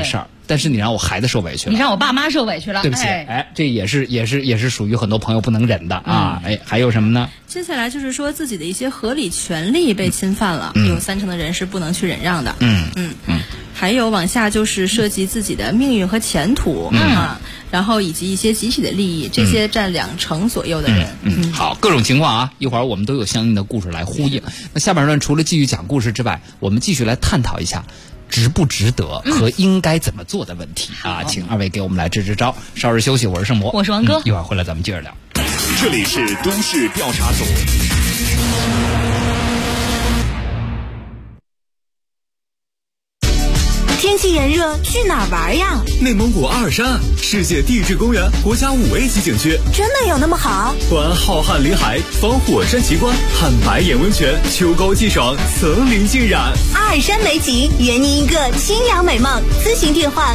F: 但是你让我孩子受委屈了，
B: 你让我爸妈受委屈了，
F: 对不起，这也是属于很多朋友不能忍的啊。还有什么呢？
J: 接下来就是说自己的一些合理权利被侵犯了，有30%的人是不能去忍让的。还有往下就是涉及自己的命运和前途然后以及一些集体的利益，这些占20%左右的人。
F: 好，各种情况啊，一会儿我们都有相应的故事来呼应。那下半段除了继续讲故事之外，我们继续来探讨一下值不值得和应该怎么做的问题啊，请二位给我们来支支招。稍事休息，我是盛博，
B: 我是王哥，
F: 一会儿回来咱们接着聊。
A: 这里是都市调查组。
R: 天气炎热，去哪儿玩呀？
S: 内蒙古阿尔山世界地质公园国家5A 级景区，
R: 真的有那么好？
S: 观浩瀚林海，访火山奇观，看白眼温泉，秋高气爽，层林尽染。
R: 阿尔山美景，圆您一个清凉美梦。咨询电话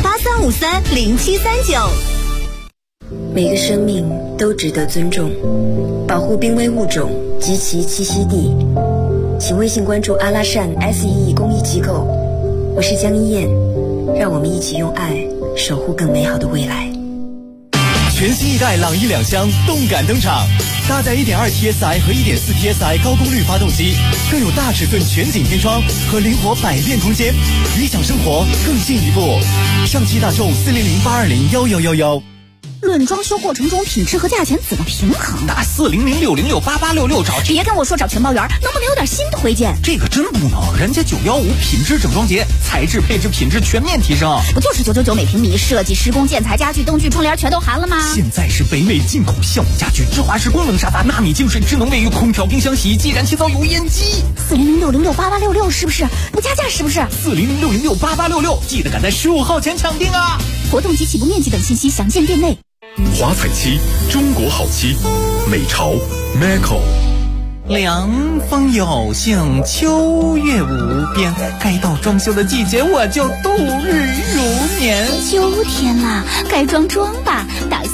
R: 83530739。
T: 每个生命都值得尊重，保护濒危物种及其栖息地。请微信关注阿拉善 SEE 公益机构。我是江一燕，让我们一起用爱守护更美好的未来。
U: 全新一代朗逸2厢动感登场，搭载 1.2 TSI 和 1.4 TSI 高功率发动机，更有大尺寸全景天窗和灵活百变空间，理想生活更进一步。上汽大众40082011111。
V: 论装修过程中品质和价钱怎么平衡？
U: 打400666886找。
V: 别跟我说找全包园，能不能有点新推荐？
U: 这个真不能，人家915品质整装节，材质配置品质全面提升。
V: 不就是999每平米，设计施工建材家具灯具窗帘全都含了吗？
U: 现在是北美进口橡木家具，芝华士功能沙发，纳米净水智能卫浴，空调冰箱洗衣机，燃气灶油烟机。
V: 400666886是不是？不加价是不是
U: ？400666886，记得赶在15号前抢定啊！
V: 活动及起步面积等信息详见店内。
A: 华彩漆，中国好漆，美潮 Maco。
U: 凉风有幸，秋月无边，该到装修的季节，我就度日如年。
V: 秋天啦，该装吧，打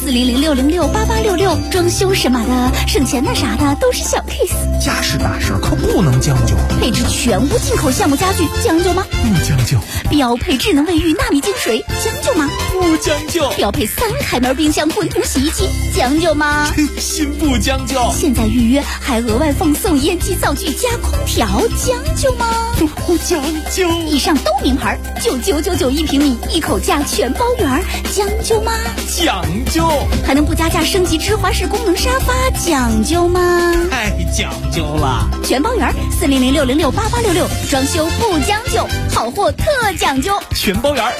V: 400666886，装修什么的，省钱的啥的都是小 case。
U: 家事大事可不能将就，
V: 配置全屋进口橡木家具，将就吗？
U: 不将就。
V: 标配智能卫浴，纳米净水，将就吗？
U: 不将就。
V: 标配3开门冰箱，滚筒洗衣机，将就吗？
U: 心不将就。
V: 现在预约还额外奉送烟机灶具加空调，将就吗？
U: 不将就。
V: 以上都名牌，99991平米，一口价全包圆，将就吗？
U: 讲究。
V: 还能不加价升级芝华士功能沙发，讲究吗？
U: 太讲究了。
V: 全包圆，400666886，装修不将就，好货特讲究。
U: 全包圆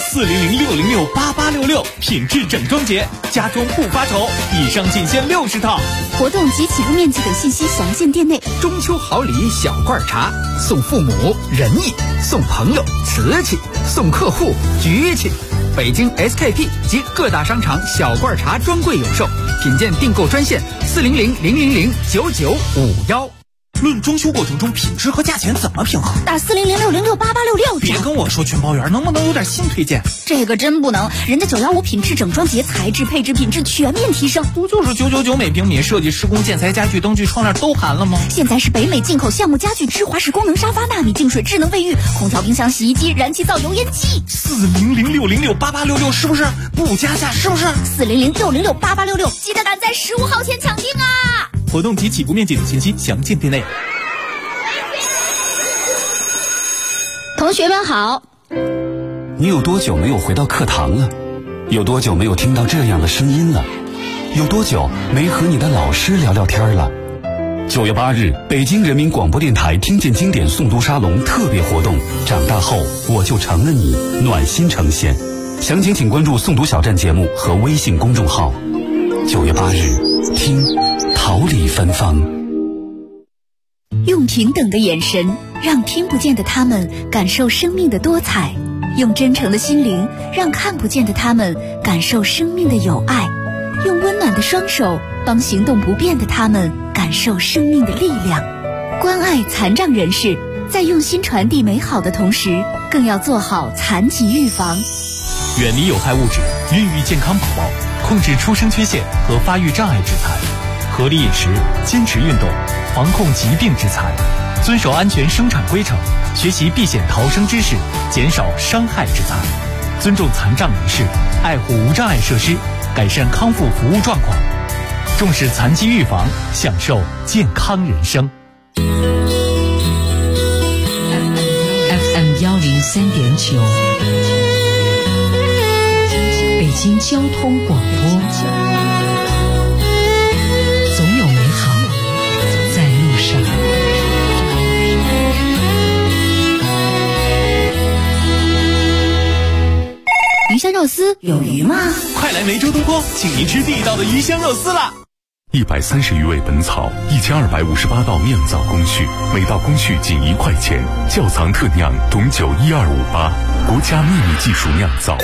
U: ，400666886，品质整装节，家装不发愁。以上仅限60套。
V: 活动及起步面积等信息详见店内。
W: 中秋好礼小罐茶，送父母仁义，送朋友瓷器，送客户局气。北京 SKP 及各大商场小罐茶专柜有售，品鉴订购专线40000009951。
U: 论装修过程中品质和价钱怎么平衡？
V: 打400666886。
U: 别跟我说全包圆，能不能有点新推荐？
V: 这个真不能，人家915品质整装节，材质配置品质全面提升。
U: 不就是999每平米，设计施工建材家具灯具窗帘都含了吗？
V: 现在是北美进口橡木家具，芝华士功能沙发，纳米净水智能卫浴，空调冰箱洗衣机，燃气灶油烟机。
U: 400666886是不是？不加价是不是
V: ？400666886，记得赶在15号前抢定啊！
U: 活动及起步面积等信息详见店内。
V: 同学们好。
X: 你有多久没有回到课堂了？有多久没有听到这样的声音了？有多久没和你的老师聊聊天了？9月8日，北京人民广播电台听见经典诵读沙龙特别活动，长大后我就成了你，暖心呈现。详情请关注诵读小站节目和微信公众号。9月8日，听桃李芬芳。
V: 用平等的眼神，让听不见的他们感受生命的多彩；用真诚的心灵，让看不见的他们感受生命的有爱；用温暖的双手，帮行动不便的他们感受生命的力量。关爱残障人士，在用心传递美好的同时，更要做好残疾预防。
H: 远离有害物质，孕育健康宝宝，控制出生缺陷和发育障碍之残，合理饮食，坚持运动，防控疾病之残，遵守安全生产规程，学习避险逃生知识，减少伤害之残。 尊重残障人士，爱护无障碍设施，改善康复服务状况，重视残疾预防，享受健康人生。
C: FM 103.9，北京交通广播。总有美好在路上。
R: 鱼香肉丝有鱼吗？
S: 快来梅州东坡，请您吃地道的鱼香肉丝啦
A: ！130余味本草，1258道酿造工序，每道工序仅1块钱，窖藏特酿董酒12588，国家秘密技术酿造。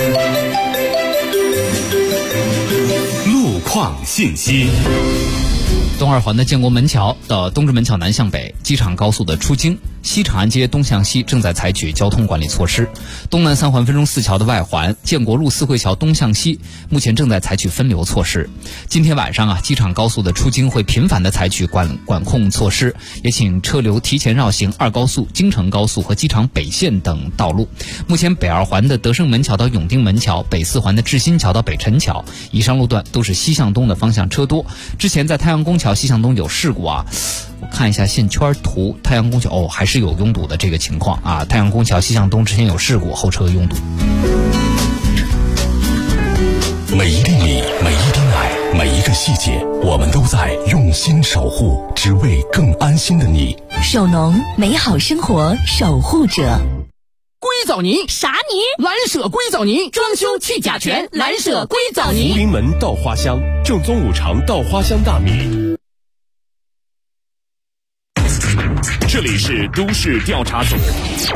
X: 路况信息。
F: 东二环的建国门桥到东直门桥南向北，机场高速的出京西长安街东向西正在采取交通管理措施。东南三环分钟寺桥的外环建国路四惠桥东向西目前正在采取分流措施。今天晚上机场高速的出京会频繁的采取管控措施，也请车流提前绕行2高速、京承高速和机场北线等道路。目前北二环的德胜门桥到永定门桥，北四环的志新桥到北辰桥以上路段都是西向东的方向车多。之前在太阳宫桥西向东有事故我看一下线圈图，太阳宫桥还是有拥堵的这个情况太阳宫桥西向东之前有事故，后车拥堵。
X: 每一粒米，每一滴奶，每一个细节，我们都在用心守护，只为更安心的你。
V: 首农，美好生活守护者。
D: 硅藻泥
V: 啥泥？
D: 蓝舍硅藻泥，装修去甲醛，蓝舍硅藻泥。
S: 福临门稻花香，正宗五常稻花香大米。这里是都市调查组。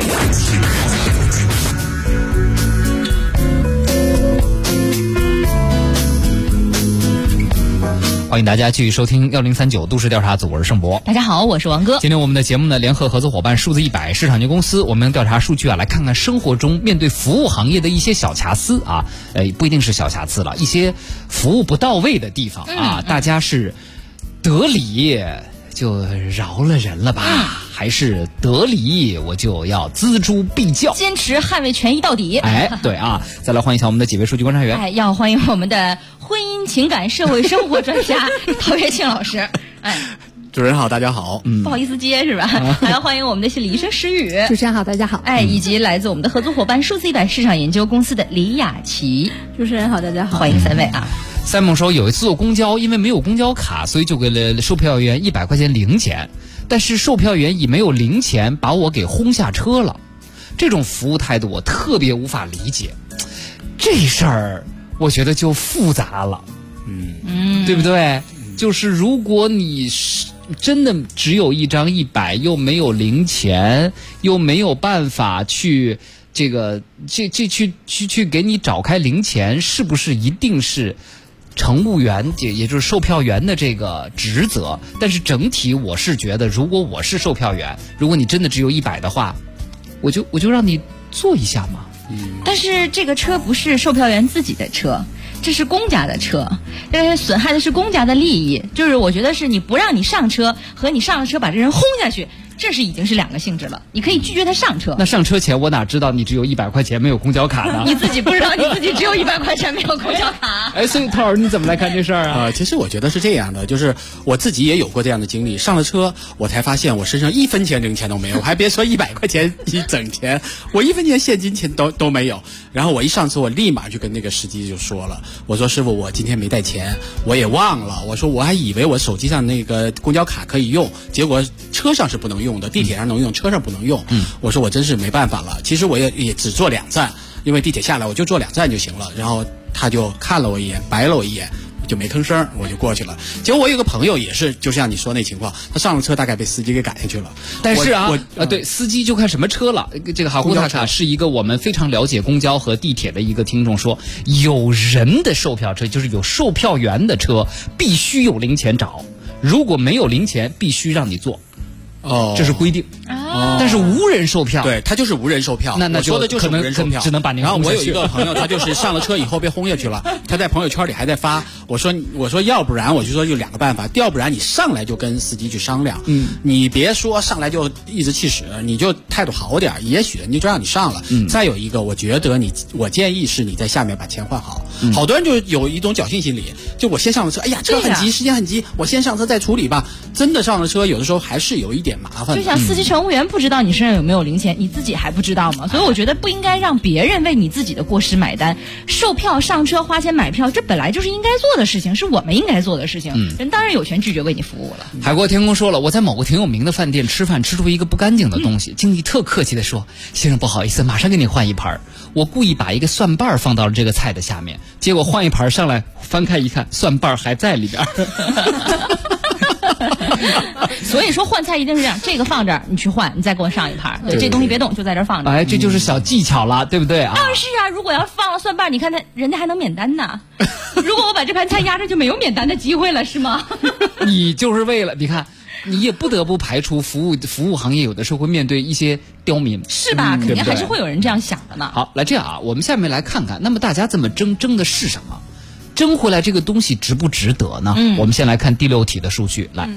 F: 欢迎大家继续收听1039都市调查组，我是盛博。
B: 大家好，我是王哥。
F: 今天我们的节目呢，联合合作伙伴数字100市场营销公司，我们调查数据来看看生活中面对服务行业的一些小瑕疵不一定是小瑕疵了，一些服务不到位的地方大家是得理就饶了人了吧，还是得理我就要锱铢必较，
B: 坚持捍卫权益到底。
F: 对再来欢迎一下我们的几位数据观察员。
B: 要欢迎我们的婚姻情感社会生活专家陶月庆老师。
K: 主持人好，大家好。
B: 不好意思接是吧？还要欢迎我们的心理医生石宇。
L: 主持人好，大家好。
B: 以及来自我们的合作伙伴数字100市场研究公司的李雅琪。
J: 主持人好，大家好。
B: 欢迎3位
F: 赛梦说有一次坐公交，因为没有公交卡，所以就给了售票员100块钱零钱，但是售票员以没有零钱把我给轰下车了。这种服务态度我特别无法理解。这事儿我觉得就复杂了，对不对？就是如果你真的只有一张100，又没有零钱，又没有办法去去给你找开零钱，是不是一定是乘务员也就是售票员的这个职责？但是整体我是觉得，如果我是售票员，如果你真的只有100的话，我就让你坐一下嘛。
B: 但是这个车不是售票员自己的车，这是公家的车，损害的是公家的利益。就是我觉得是你不让你上车和你上了车把这人轰下去，这是已经是2个性质了。你可以拒绝他上车。
F: 那上车前我哪知道你只有100块钱没有公交卡呢？
B: 你自己不知道你自己只有100块钱没有公交卡。
F: 所以涛儿你怎么来看这事儿
K: 其实我觉得是这样的，就是我自己也有过这样的经历。上了车我才发现我身上1分钱零钱都没有，还别说100块钱一整钱，我1分钱现金钱都没有。然后我一上车，我立马就跟那个司机就说了，我说师傅，我今天没带钱，我也忘了。我说我还以为我手机上那个公交卡可以用，结果车上是不能用的，地铁上能用，车上不能用。我说我真是没办法了。其实我也只坐2站，因为地铁下来我就坐2站就行了。然后他就看了我一眼，白了我一眼，就没吭声，我就过去了。结果我有个朋友也是，就像你说那情况，他上了车大概被司机给赶下去了。
F: 但是对，司机就看什么车了。这个哈库塔卡是一个我们非常了解公交和地铁的一个听众说，有人的售票车就是有售票员的车必须有零钱找，如果没有零钱必须让你坐。这是规定但是无人售票。
K: 对，他就是无人售票。
F: 那
K: 我说的就是无人售票，
F: 只能把您。
K: 然后我有一个朋友，他就是上了车以后被轰下去了，他在朋友圈里还在发。我说要不然我就说有2个办法，要不然你上来就跟司机去商量，你别说上来就颐指气使，你就态度好点，也许人家就让你上了。再有一个，我觉得我建议是你在下面把钱换好。好多人就有一种侥幸心理，就我先上了车，哎呀车很急，时间很急，我先上车再处理吧。真的上了车，有的时候还是有一点麻烦的。
B: 就像司机乘务员不知道你身上有没有零钱，你自己还不知道吗？所以我觉得不应该让别人为你自己的过失买单。售票、上车、花钱买票，这本来就是应该做的事情，是我们应该做的事情。人当然有权拒绝为你服务了。
F: 海阔天空说了，我在某个挺有名的饭店吃饭，吃出一个不干净的东西，经理特客气地说：“先生不好意思，马上给你换一盘。”我故意把一个蒜瓣放到了这个菜的下面，结果换一盘上来，翻开一看，蒜瓣还在里边。
B: 所以说换菜一定是这样，这个放这儿，你去换，你再给我上一盘。对，这东西别动，就在这儿放着。
F: 哎，这就是小技巧了，对不对啊？
B: 是啊，如果要放了蒜瓣，你看人家还能免单呢。如果我把这盘菜压着，就没有免单的机会了，是吗？
F: 你就是为了你看。你也不得不排除服务行业有的时候会面对一些刁民，
B: 是吧？肯定还是会有人这样想的呢。
F: 好，来这样啊，我们下面来看看，那么大家这么争的是什么？争回来这个东西值不值得呢？我们先来看第6题的数据，来，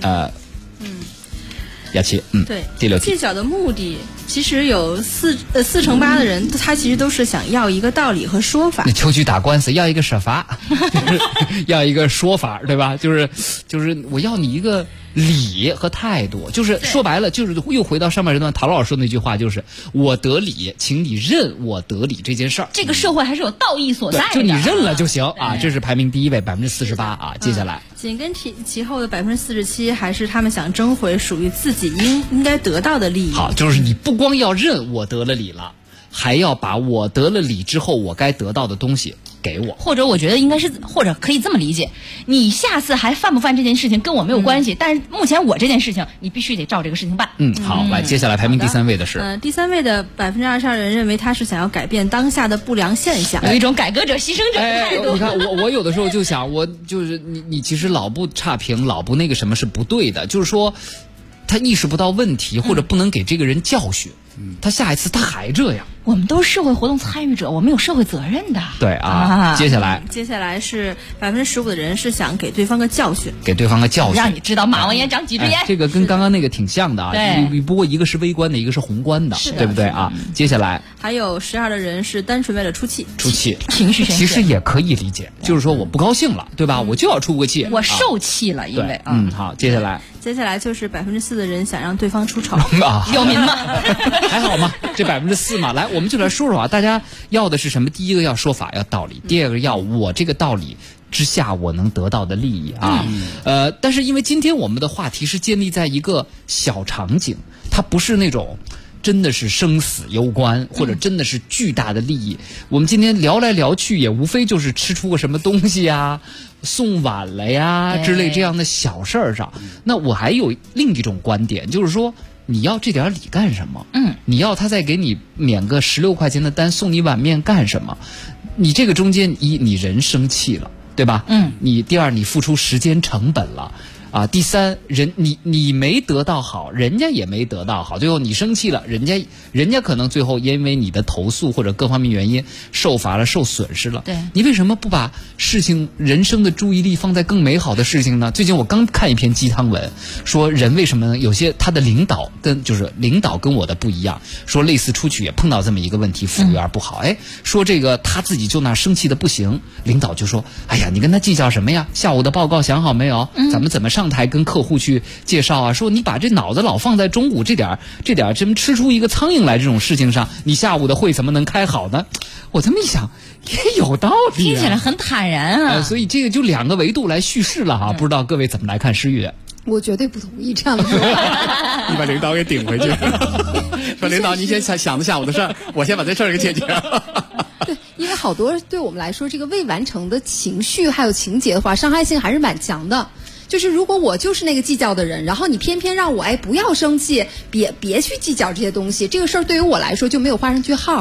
F: 雅琪，
J: 对，
F: 第6题，
J: 计较的目的其实有4成8的人，他其实都是想要一个道理和说法。
F: 那秋菊打官司要一个说法，要一个说法，对吧？就是我要你一个理和态度，就是说白了，就是又回到上半时段陶老师说那句话，就是我得理，请你认我得理这件事儿。
B: 这个社会还是有道义所在的，
F: 就你认了就行啊。这是排名第1位，48%啊。接下来，
J: 紧跟其后的47%，还是他们想争回属于自己应该得到的利益。
F: 好，就是你不光要认我得了理了，还要把我得了理之后我该得到的东西给我。
B: 或者我觉得应该是，或者可以这么理解，你下次还犯不犯这件事情跟我没有关系，但是目前我这件事情你必须得照这个事情办。
F: 好，来接下来排名第3位的是，
J: 第3位的22%人认为他是想要改变当下的不良现象，
B: 有一种改革者牺牲者的态度。
F: 你看我有的时候就想，我就是你其实老不差评，老不那个什么是不对的，就是说他意识不到问题，或者不能给这个人教训，他下一次他还这样。
B: 我们都是社会活动参与者，我们有社会责任的。
F: 对啊，接下来
J: 是15%的人是想给对方个教训，
B: 让你知道马王爷长几只眼。
F: 这个跟刚刚那个挺像的啊，
B: 对，
F: 不过一个是微观的，一个是宏观的，对不对啊？接下来
J: 还有12%的人是单纯为了出气，
B: 情绪宣泄，
F: 其实也可以理解，就是说我不高兴了，对吧？我就要出个气，
B: 我受气了，因为
F: 好，接下来
J: 就是4%的人想让对方出丑
B: 有名吗？
F: 还好吗？这4%嘛，来，我们就来说说啊，大家要的是什么？第一个要说法，要道理；第二个要我这个道理之下我能得到的利益啊。但是因为今天我们的话题是建立在一个小场景，它不是那种真的是生死攸关，或者真的是巨大的利益。我们今天聊来聊去，也无非就是吃出个什么东西呀，送晚了呀之类这样的小事儿上。那我还有另一种观点，就是说你要这点理干什么？你要他再给你免个16块钱的单，送你碗面干什么？你这个中间你人生气了，对吧？你第二你付出时间成本了。啊，第三，你没得到好，人家也没得到好，最后你生气了，人家可能最后因为你的投诉或者各方面原因受罚了，受损失了。
B: 对，你
F: 为什么不把事情人生的注意力放在更美好的事情呢？最近我刚看一篇鸡汤文，说人为什么呢？有些他的领导跟我的不一样，说类似出去也碰到这么一个问题，服务员不好，说这个他自己就那生气的不行，领导就说，哎呀，你跟他计较什么呀？下午的报告想好没有？咱们怎么上台跟客户去介绍啊？说你把这脑子老放在中午这点什么吃出一个苍蝇来这种事情上，你下午的会怎么能开好呢？我这么一想也有道理，
B: 听起来很坦然啊。
F: 所以这个就2个维度来叙事了哈，不知道各位怎么来看？诗玉，
L: 我绝对不同意这样的说法。
K: 你把领导给顶回去，说领导你先想着下午的事儿，我先把这事儿给解决了。
L: 对，因为好多对我们来说，这个未完成的情绪还有情节的话，伤害性还是蛮强的。就是如果我就是那个计较的人，然后你偏偏让我不要生气，别去计较这些东西，这个事儿对于我来说就没有画上句号。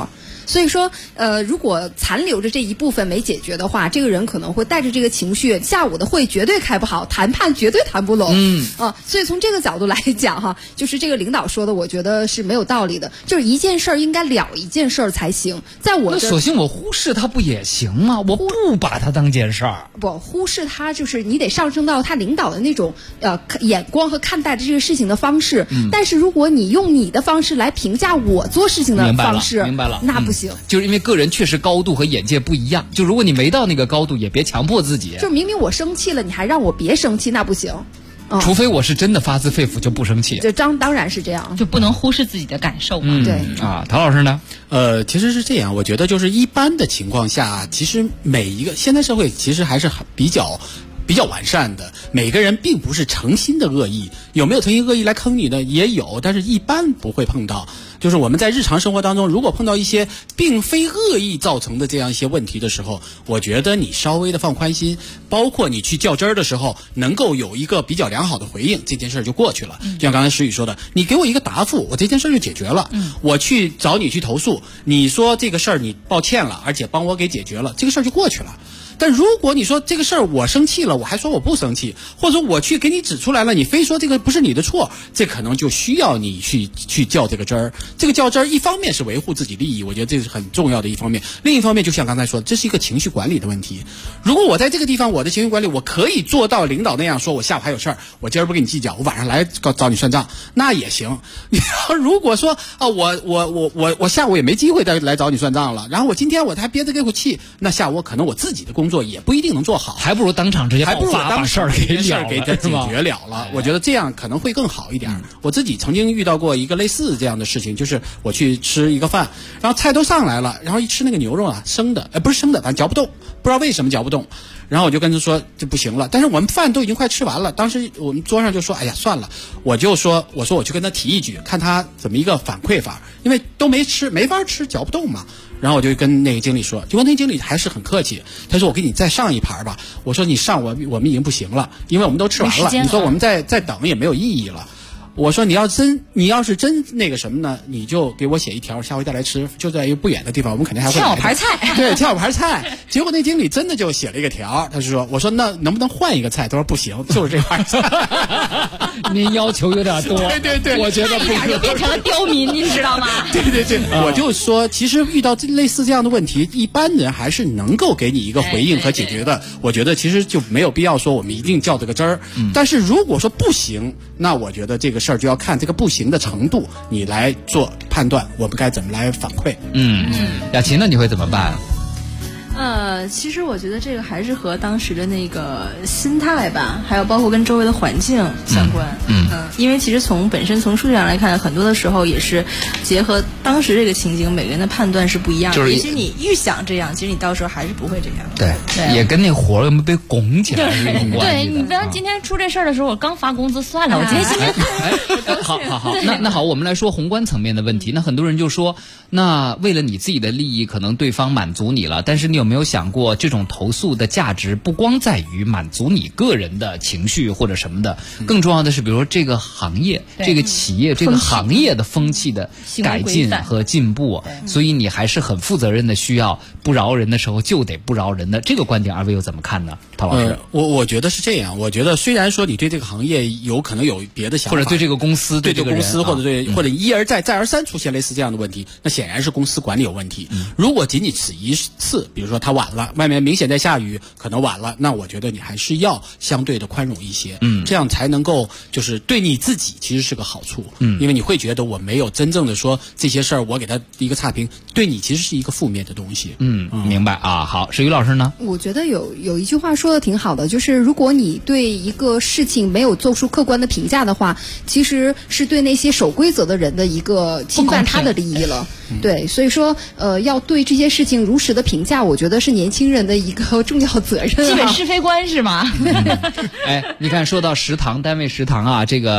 L: 所以说如果残留着这一部分没解决的话，这个人可能会带着这个情绪，下午的会绝对开不好，谈判绝对谈不拢。所以从这个角度来讲哈，就是这个领导说的，我觉得是没有道理的。就是一件事儿应该了一件事儿才行。在我
F: 那索性我忽视它不也行吗？我不把它当件事儿。
L: 不忽视它，就是你得上升到他领导的那种眼光和看待这个事情的方式。但是如果你用你的方式来评价我做事情的方式，
F: 明白了，
L: 那不行。
F: 就是因为个人确实高度和眼界不一样。就如果你没到那个高度，也别强迫自己。
L: 就明明我生气了，你还让我别生气，那不行。
F: 除非我是真的发自肺腑就不生气，
L: 就当然是这样，
B: 就不能忽视自己的感受嘛。
L: 对
F: 啊，陶老师呢？
K: 其实是这样，我觉得就是一般的情况下，其实每一个现代社会其实还是比较完善的，每个人并不是诚心的恶意，有没有诚心恶意来坑你的也有，但是一般不会碰到。就是我们在日常生活当中，如果碰到一些并非恶意造成的这样一些问题的时候，我觉得你稍微的放宽心，包括你去较真儿的时候，能够有一个比较良好的回应，这件事就过去了。就像刚才石宇说的，你给我一个答复，我这件事就解决了。我去找你去投诉，你说这个事儿你抱歉了，而且帮我给解决了，这个事儿就过去了。但如果你说这个事儿我生气了，我还说我不生气，或者说我去给你指出来了，你非说这个不是你的错，这可能就需要你去较这个真儿。这个较真儿一方面是维护自己利益，我觉得这是很重要的一方面，另一方面就像刚才说的，这是一个情绪管理的问题。如果我在这个地方我的情绪管理我可以做到领导那样说，我下午还有事儿，我今儿不跟你计较，我晚上来找你算账，那也行。你如果说我下午也没机会再来找你算账了，然后我今天我还憋着这口气，那下午可能我自己的工作也不一定能做好，
F: 还不如当场直接爆发，把事儿给解
K: 决了了。我觉得这样可能会更好一点。我自己曾经遇到过一个类似这样的事情，就是我去吃一个饭，然后菜都上来了，然后一吃那个牛肉啊，生的，不是生的，反正嚼不动，不知道为什么嚼不动。然后我就跟他说这不行了，但是我们饭都已经快吃完了，当时我们桌上就说哎呀算了，我说我去跟他提一句，看他怎么一个反馈法，因为都没吃，没法吃，嚼不动嘛。然后我就跟那个经理说，结果那个经理还是很客气，他说我给你再上一盘吧。我说你上我们已经不行了，因为我们都吃完了，你说我们再等也没有意义了。我说你要是真那个什么呢，你就给我写一条，下回再来吃，就在一个不远的地方，我们肯定还会
B: 欠我盘菜。
K: 对，欠我盘菜。结果那经理真的就写了一个条，他就说，我说那能不能换一个菜？他说不行，就是这盘菜。
F: 您要求有点多。
K: 对，
B: 我觉得不可以，就变成了刁民，您知道吗？
K: 对，我就说，其实遇到类似这样的问题，一般人还是能够给你一个回应和解决的。我觉得其实就没有必要说我们一定较这个真儿。但是如果说不行，那我觉得这个事儿就要看这个不行的程度，你来做判断，我们该怎么来反馈。
F: 雅琴呢，你会怎么办？
J: 其实我觉得这个还是和当时的那个心态吧，还有包括跟周围的环境相关。因为其实从数据上来看，很多的时候也是结合当时这个情景，每个人的判断是不一样的。就是也许你预想这样，其实你到时候还是不会这样。
F: 对，也跟那活有没有被拱起来是有关系的。
B: 对，你不要今天出这事儿的时候，我刚发工资算了，我今天心情
F: 好。那好，我们来说宏观层面的问题。那很多人就说，那为了你自己的利益，可能对方满足你了，但是你有没有想过，这种投诉的价值不光在于满足你个人的情绪或者什么的，更重要的是，比如说这个行业、这个企业、这个行业的风气的改进和进步，所以你还是很负责任的，需要不饶人的时候就得不饶人的。这个观点，二位又怎么看呢？陶老师，
K: 我觉得是这样。我觉得虽然说你对这个行业有可能有别的想法，
F: 或者对这个公司、
K: 对这个公司，或者或者一而再、再而三出现类似这样的问题，那显然是公司管理有问题。如果仅此一次，比如说他晚了，外面明显在下雨，可能晚了，那我觉得你还是要相对的宽容一些，这样才能够就是对你自己其实是个好处，因为你会觉得我没有真正的说这些事儿，我给他一个差评，对你其实是一个负面的东西。
F: 明白啊。好，石宇老师呢？
L: 我觉得有一句话说的挺好的，就是如果你对一个事情没有做出客观的评价的话，其实是对那些守规则的人的一个侵犯他的利益了。对，所以说要对这些事情如实的评价，我觉得是年轻人的一个重要责任。
B: 基本是非观是吗？
F: 你看说到食堂，单位食堂啊，这个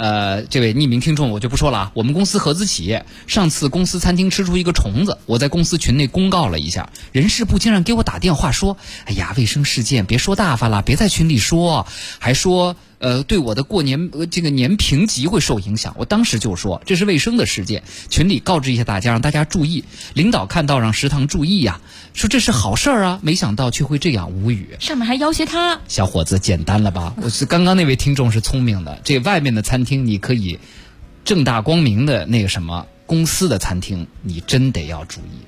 F: 这位匿名听众我就不说了啊，我们公司合资企业上次公司餐厅吃出一个虫子，我在公司群内公告了一下，人事部竟然给我打电话说，哎呀，卫生事件别说大发了，别在群里说，还说对我的过年这个年评级会受影响。我当时就说这是卫生的事件，群里告知一下大家，让大家注意，领导看到让食堂注意呀，说这是好事啊，没想到却会这样，无语。
B: 上面还要挟他，
F: 小伙子简单了吧？我是刚刚那位听众是聪明的，这外面的餐厅你可以正大光明的那个什么，公司的餐厅你真得要注意。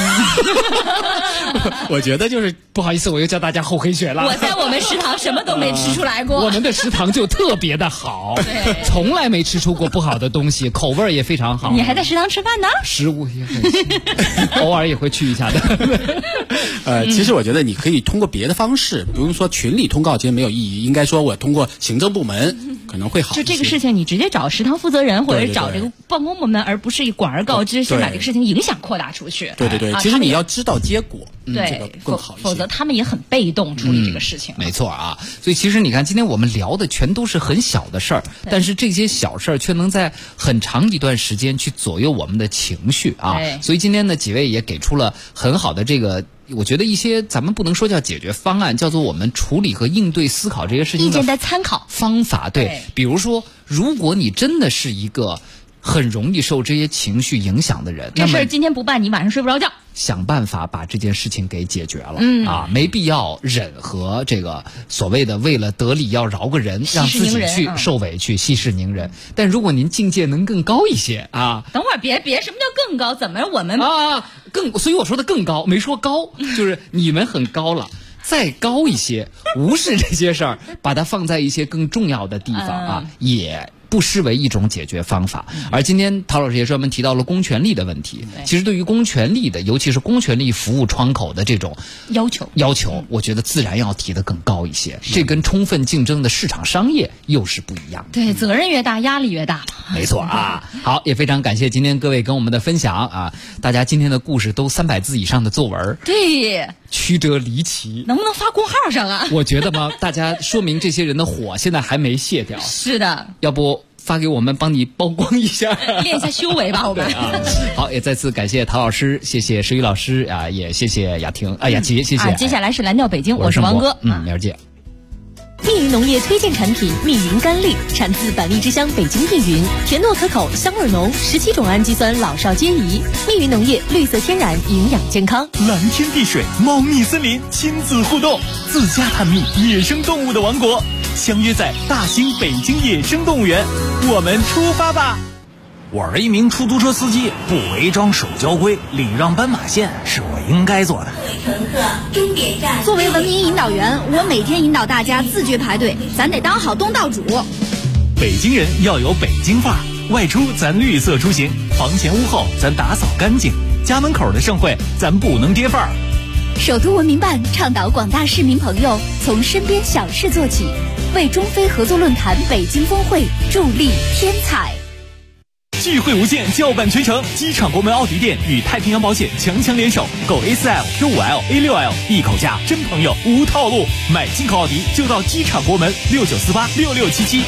K: 我觉得就是
F: 不好意思，我又叫大家厚黑学了。
B: 我在我们食堂什么都没吃出来过，
F: 我们的食堂就特别的好，从来没吃出过不好的东西，口味也非常好。
B: 你还在食堂吃饭呢？
F: 食物也很新，偶尔也会去一下的。
K: 其实我觉得你可以通过别的方式，不用说群里通告，其实没有意义。应该说我通过行政部门可能会好一些。
B: 就这个事情，你直接找食堂负责人或者找这个办公部门，而不是广而告之，先把这个事情影响扩大出去。
K: 对，其实你要知道结果，
B: 对，
K: 这个更好一些。
B: 否则他们也很被动处理这个事情。
F: 没错啊，所以其实你看，今天我们聊的全都是很小的事儿，但是这些小事儿却能在很长一段时间去左右我们的情绪啊。所以今天呢，几位也给出了很好的这个。我觉得一些咱们不能说叫解决方案，叫做我们处理和应对思考这些事情
B: 意见的参考
F: 方法。对，比如说，如果你真的是一个很容易受这些情绪影响的人，
B: 这事儿今天不办，你晚上睡不着觉。
F: 想办法把这件事情给解决了，没必要忍和这个所谓的为了得理要饶个人，让自己去受委屈，息事宁人。但如果您境界能更高一些啊，
B: 等会儿别，什么叫更高？怎么我们
F: 所以我说的更高，没说高，就是你们很高了。再高一些，无视这些事儿，把它放在一些更重要的地方啊，也不失为一种解决方法。而今天陶老师也专门提到了公权力的问题。其实对于公权力的，尤其是公权力服务窗口的这种
B: 要求，
F: 我觉得自然要提得更高一些。这跟充分竞争的市场商业又是不一样的。
B: 对，责任越大，压力越大。
F: 没错啊。好，也非常感谢今天各位跟我们的分享啊！大家今天的故事都300字以上的作文，
B: 对，
F: 曲折离奇。
B: 能不能发公号上啊？
F: 我觉得嘛，大家说明这些人的火现在还没泄掉。
B: 是的，
F: 要不发给我们，帮你曝光一下，
B: 练一下修为吧，我们。
F: 好，也再次感谢陶老师，谢谢石宇老师啊，也谢谢雅婷雅琪，谢谢。
B: 接下来是蓝调北京，我是王哥，
F: 明儿见。
V: 密云农业推荐产品密云甘栗，产自百丽之乡北京密云，甜糯可口，香味浓，17种氨基酸老少皆宜。密云农业绿色天然，营养健康。
S: 蓝天碧水，猫蜜森林，亲子互动，自家探秘野生动物的王国，相约在大兴北京野生动物园，我们出发吧！
E: 我是一名出租车司机，不违章守交规，礼让斑马线是我应该做的。
V: 乘客，终点站。作为文明引导员，我每天引导大家自觉排队，咱得当好东道主。
E: 北京人要有北京范儿，外出咱绿色出行，房前屋后咱打扫干净，家门口的盛会咱不能跌范儿。
V: 首都文明办倡导广大市民朋友从身边小事做起，为中非合作论坛北京峰会助力添彩。
E: 聚会无限，叫板全城！机场国门奥迪店与太平洋保险强联手，购 A4L、Q5L、A6L， 一口价，真朋友无套路。买进口奥迪就到机场国门，69486677，69486677。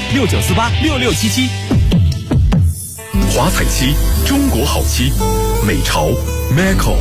A: 华彩漆，中国好漆，美潮 Macco。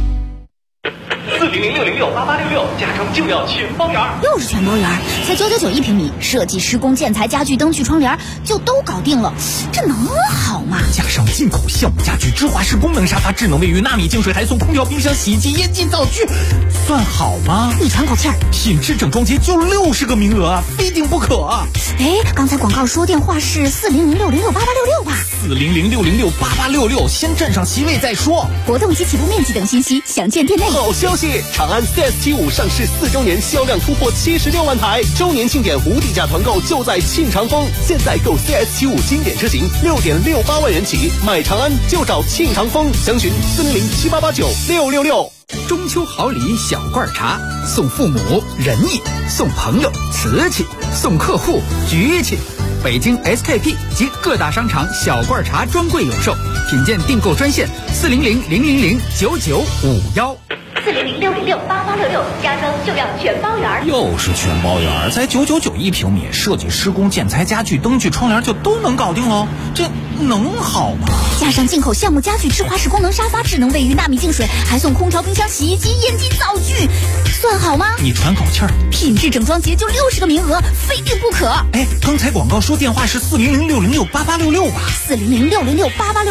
E: 400-606-8866，加装就要全包圆。
V: 又是全包圆，才999一平米，设计、施工、建材、家具、灯具、窗帘就都搞定了，这能好吗？
E: 加上进口项目家具、芝华士功能沙发、智能卫浴、纳米净水台、送空调、冰箱、洗衣机、烟机、灶具，算好吗？
V: 你喘口气儿，
E: 品质整装节就60个名额啊，非订不可啊！
V: 哎，刚才广告说电话是400-606-8866吧
E: ？400-606-8866，先占上席位再说。
V: 活动及起步面积等信息，详见店内。
G: 好消息！长安 CS75 上市4周年，销量突破76万台，周年庆典无底价团购就在庆长丰。现在购 CS75 经典车型6.68万元起，买长安就找庆长丰，详询400-7889-666。
W: 中秋好礼小罐茶，送父母仁义，送朋友瓷器，送客户局气。北京 SKP 及各大商场小罐茶专柜有售，品鉴订购专线400-000-9951。
V: 400-606-8866，加装
I: 就要全包圆。
E: 又是全包圆，才999平米，设计、施工、建材、家具、灯具、窗帘就都能搞定喽，这能好吗？
V: 加上进口项目家具、智华式功能沙发、智能卫浴、纳米净水，还送空调、冰箱、洗衣机、烟机、灶具，算好吗？
E: 你喘口气儿。
V: 品质整装节就60个名额，非订不可。
E: 哎，刚才广告说电话是400-606-8866吧？
V: 400-606-8866。